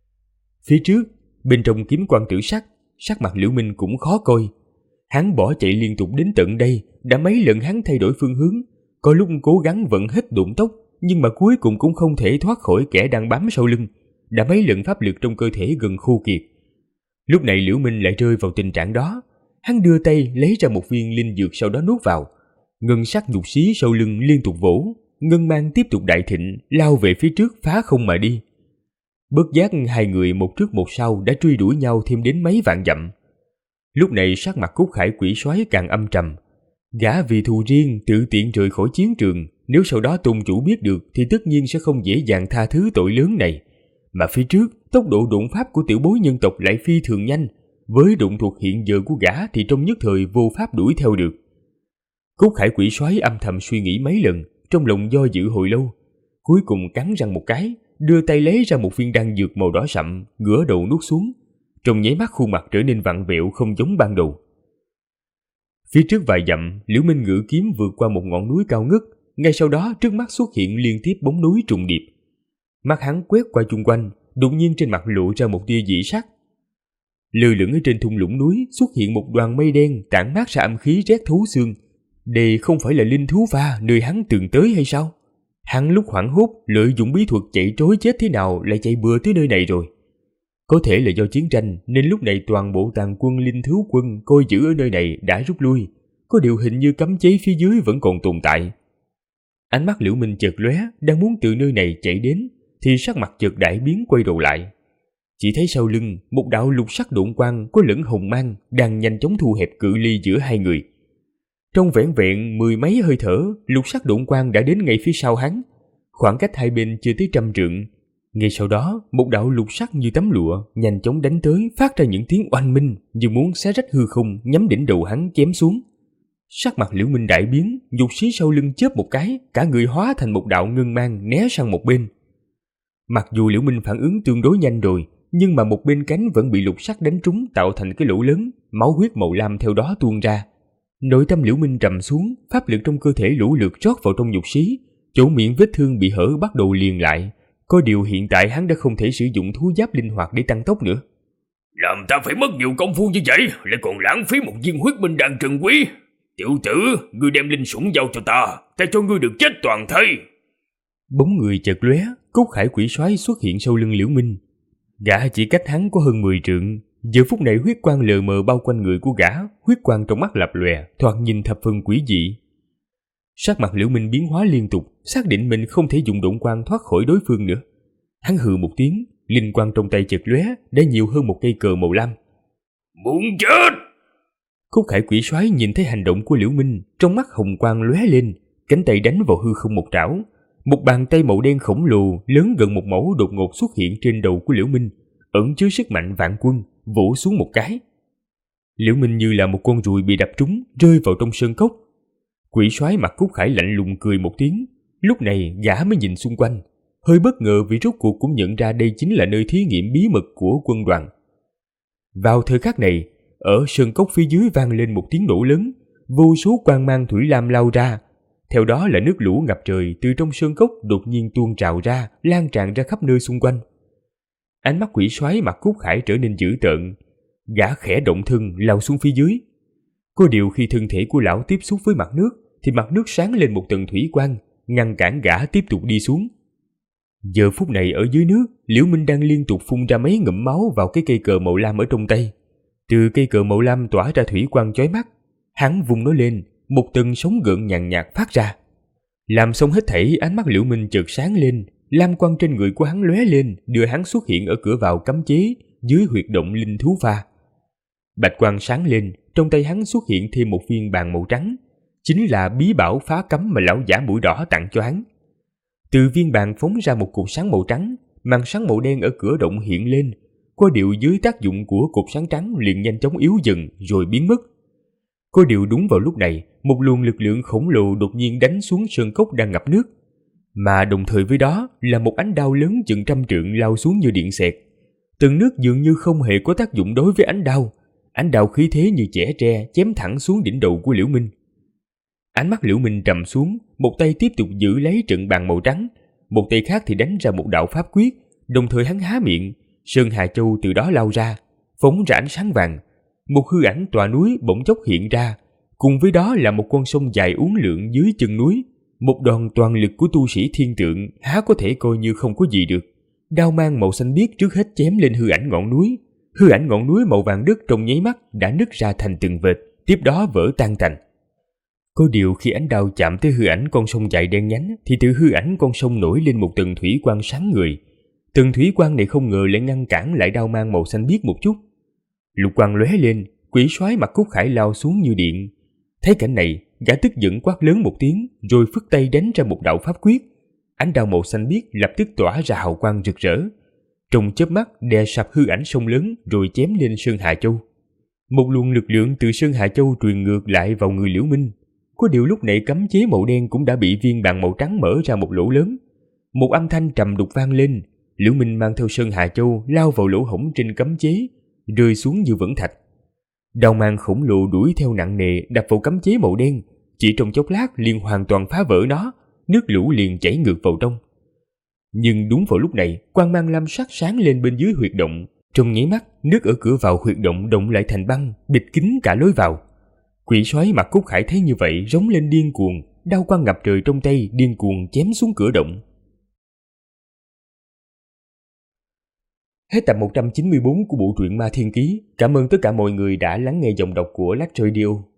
Phía trước, bên trong kiếm quang tử sắc, sắc mặt Liễu Minh cũng khó coi. Hắn bỏ chạy liên tục đến tận đây, đã mấy lần hắn thay đổi phương hướng, có lúc cố gắng vận hết độn tốc, nhưng mà cuối cùng cũng không thể thoát khỏi kẻ đang bám sau lưng, đã mấy lần pháp lực trong cơ thể gần khô kiệt. Lúc này Liễu Minh lại rơi vào tình trạng đó, hắn đưa tay lấy ra một viên linh dược sau đó nuốt vào. Ngân sắc nhục xí sau lưng liên tục vỗ, ngân mang tiếp tục đại thịnh, lao về phía trước phá không mà đi. Bất giác hai người một trước một sau đã truy đuổi nhau thêm đến mấy vạn dặm. Lúc này sắc mặt Cốt Khải quỷ soái càng âm trầm. Gã vì thù riêng tự tiện rời khỏi chiến trường, nếu sau đó tôn chủ biết được thì tất nhiên sẽ không dễ dàng tha thứ tội lớn này. Mà phía trước, tốc độ độn pháp của tiểu bối nhân tộc lại phi thường nhanh, với độn thuật hiện giờ của gã thì trong nhất thời vô pháp đuổi theo được. Cốt Khải quỷ soái âm thầm suy nghĩ mấy lần, trong lòng do dự hồi lâu. cuối cùng cắn răng một cái, đưa tay lấy ra một viên đan dược màu đỏ sậm, ngửa đầu nuốt xuống. Trong nháy mắt khuôn mặt trở nên vặn vẹo không giống ban đầu. Phía trước vài dặm, Liễu Minh ngự kiếm vượt qua một ngọn núi cao ngất, ngay sau đó trước mắt xuất hiện liên tiếp bóng núi trùng điệp. Mắt hắn quét qua chung quanh, đột nhiên trên mặt lộ ra một tia dị sắc. Lơ lửng ở trên thung lũng núi xuất hiện một đoàn mây đen tản mát ra âm khí rét thấu xương. Đây không phải là linh thú pha nơi hắn từng tới hay sao? Hắn lúc hoảng hốt lợi dụng bí thuật chạy trối chết thế nào lại chạy bừa tới nơi này rồi. Có thể là do chiến tranh nên lúc này toàn bộ tàn quân linh thú quân coi giữ ở nơi này đã rút lui, có điều hình như cấm chế phía dưới vẫn còn tồn tại. Ánh mắt Liễu Minh chợt lóe, đang muốn từ nơi này chạy đến thì sắc mặt chợt đại biến, quay đầu lại. Chỉ thấy sau lưng một đạo lục sắc độn quang có lẫn hồng mang đang nhanh chóng thu hẹp cự ly giữa hai người. Trong vẻn vẹn 10 mấy hơi thở, lục sắc độn quang đã đến ngay phía sau hắn, khoảng cách hai bên chưa tới 100 trượng. Ngay sau đó, một đạo lục sắc như tấm lụa nhanh chóng đánh tới, phát ra những tiếng oanh minh như muốn xé rách hư không, nhắm đỉnh đầu hắn chém xuống. Sắc mặt Liễu Minh đại biến, dục xí sau lưng chớp một cái, cả người hóa thành một đạo ngân mang né sang một bên. Mặc dù Liễu Minh phản ứng tương đối nhanh rồi, nhưng mà một bên cánh vẫn bị lục sắc đánh trúng, tạo thành cái lỗ lớn, máu huyết màu lam theo đó tuôn ra. Nội tâm Liễu Minh trầm xuống, pháp lực trong cơ thể lũ lượt rót vào trong dục xí, chỗ miệng vết thương bị hở bắt đầu liền lại. Có điều hiện tại hắn đã không thể sử dụng thú giáp linh hoạt để tăng tốc nữa. Làm ta phải mất nhiều công phu như vậy, lại còn lãng phí một viên huyết minh đan trần quý. Tiểu tử, ngươi đem linh sủng giao cho ta cho ngươi được chết toàn thây. Bóng người chợt lóe, cốt khải quỷ soái xuất hiện sau lưng Liễu Minh. Gã chỉ cách hắn có hơn 10 trượng. Giờ phút này huyết quang lờ mờ bao quanh người của gã, huyết quang trong mắt lập lòe, thoạt nhìn thập phần quỷ dị. Sắc mặt Liễu Minh biến hóa liên tục, xác định mình không thể dùng độn quang thoát khỏi đối phương nữa. Hắn hừ một tiếng, linh quang trong tay chợt lóe, đã nhiều hơn một cây cờ màu lam. Muốn chết! Cốt khải quỷ soái nhìn thấy hành động của Liễu Minh, trong mắt hồng quang lóe lên, cánh tay đánh vào hư không một trảo. Một bàn tay màu đen khổng lồ lớn gần một mẫu đột ngột xuất hiện trên đầu của Liễu Minh, ẩn chứa sức mạnh vạn quân, vỗ xuống một cái. Liễu Minh như là một con ruồi bị đập trúng, rơi vào trong sơn cốc. Quỷ soái mặt Cốt Khải lạnh lùng cười một tiếng, lúc này gã mới nhìn xung quanh, hơi bất ngờ vì rốt cuộc cũng nhận ra đây chính là nơi thí nghiệm bí mật của quân đoàn. Vào thời khắc này, ở sơn cốc phía dưới vang lên một tiếng nổ lớn, vô số quang mang thủy lam lao ra. Theo đó là nước lũ ngập trời từ trong sơn cốc đột nhiên tuôn trào ra, lan tràn ra khắp nơi xung quanh. Ánh mắt quỷ soái mặt Cốt Khải trở nên dữ tợn, gã khẽ động thân lao xuống phía dưới. Có điều khi thân thể của lão tiếp xúc với mặt nước thì mặt nước sáng lên một tầng thủy quang, ngăn cản gã tiếp tục đi xuống. Giờ phút này ở dưới nước, Liễu Minh đang liên tục phun ra mấy ngụm máu vào cái cây cờ màu lam ở trong tay. Từ cây cờ màu lam tỏa ra thủy quang chói mắt, hắn vung nó lên, một tầng sóng gợn nhàn nhạt phát ra. Làm xong hết thảy, ánh mắt Liễu Minh chợt sáng lên, lam quang trên người của hắn lóe lên, đưa hắn xuất hiện ở cửa vào cấm chế dưới huyệt động linh thú pha. Bạch quang sáng lên, trong tay hắn xuất hiện thêm một viên bàn màu trắng, chính là bí bảo phá cấm mà lão giả mũi đỏ tặng cho hắn. Từ viên bàn phóng ra một cột sáng màu trắng, màn sáng màu đen ở cửa động hiện lên, có điều dưới tác dụng của cột sáng trắng liền nhanh chóng yếu dần rồi biến mất. Có điều đúng vào lúc này, một luồng lực lượng khổng lồ đột nhiên đánh xuống sơn cốc đang ngập nước, mà đồng thời với đó là một ánh đao lớn chừng 100 trượng lao xuống như điện xẹt. Tầng nước dường như không hề có tác dụng đối với ánh đao khí thế như chẻ tre chém thẳng xuống đỉnh đầu của Liễu Minh. Ánh mắt Liễu Minh trầm xuống, một tay tiếp tục giữ lấy trận bàn màu trắng, một tay khác thì đánh ra một đạo pháp quyết, đồng thời hắn há miệng, Sơn Hà Châu từ đó lao ra, phóng ra ánh sáng vàng. Một hư ảnh tòa núi bỗng chốc hiện ra, cùng với đó là một con sông dài uốn lượn dưới chân núi. Một đòn toàn lực của tu sĩ thiên tượng há có thể coi như không có gì được. Đao mang màu xanh biếc trước hết chém lên hư ảnh ngọn núi. Hư ảnh ngọn núi màu vàng đất trong nháy mắt đã nứt ra thành từng vệt, tiếp đó vỡ tan tành. Có điều khi ánh đao chạm tới hư ảnh con sông dài đen nhánh thì từ hư ảnh con sông nổi lên một tầng thủy quang sáng người. Tầng thủy quang này không ngờ lại ngăn cản lại đao mang màu xanh biếc một chút. Lục quang lóe lên, quỷ soái mặt Cốt Khải lao xuống như điện. Thấy cảnh này, gã tức giận quát lớn một tiếng, rồi phất tay đánh ra một đạo pháp quyết. Ánh đao màu xanh biếc lập tức tỏa ra hào quang rực rỡ. Trong chớp mắt đè sập hư ảnh sông lớn rồi chém lên Sơn Hà Châu. Một luồng lực lượng từ Sơn Hà Châu truyền ngược lại vào người Liễu Minh. Có điều lúc này cấm chế màu đen cũng đã bị viên bàn màu trắng mở ra một lỗ lớn. Một âm thanh trầm đục vang lên. Liễu Minh mang theo Sơn Hà Châu lao vào lỗ hổng trên cấm chế, rơi xuống như vẫn thạch. Đao mang khổng lồ đuổi theo nặng nề đập vào cấm chế màu đen, chỉ trong chốc lát liền hoàn toàn phá vỡ nó, nước lũ liền chảy ngược vào trong. Nhưng đúng vào lúc này, quang mang lam sắc sáng lên bên dưới huyệt động. Trong nháy mắt, nước ở cửa vào huyệt động động lại thành băng, bịt kín cả lối vào. Quỷ soái Mạc Cốt Khải thấy như vậy rống lên điên cuồng, đao quang ngập trời trong tay điên cuồng chém xuống cửa động. Hết tập 194 của bộ truyện Ma Thiên Ký. Cảm ơn tất cả mọi người đã lắng nghe giọng đọc của Lách Radio.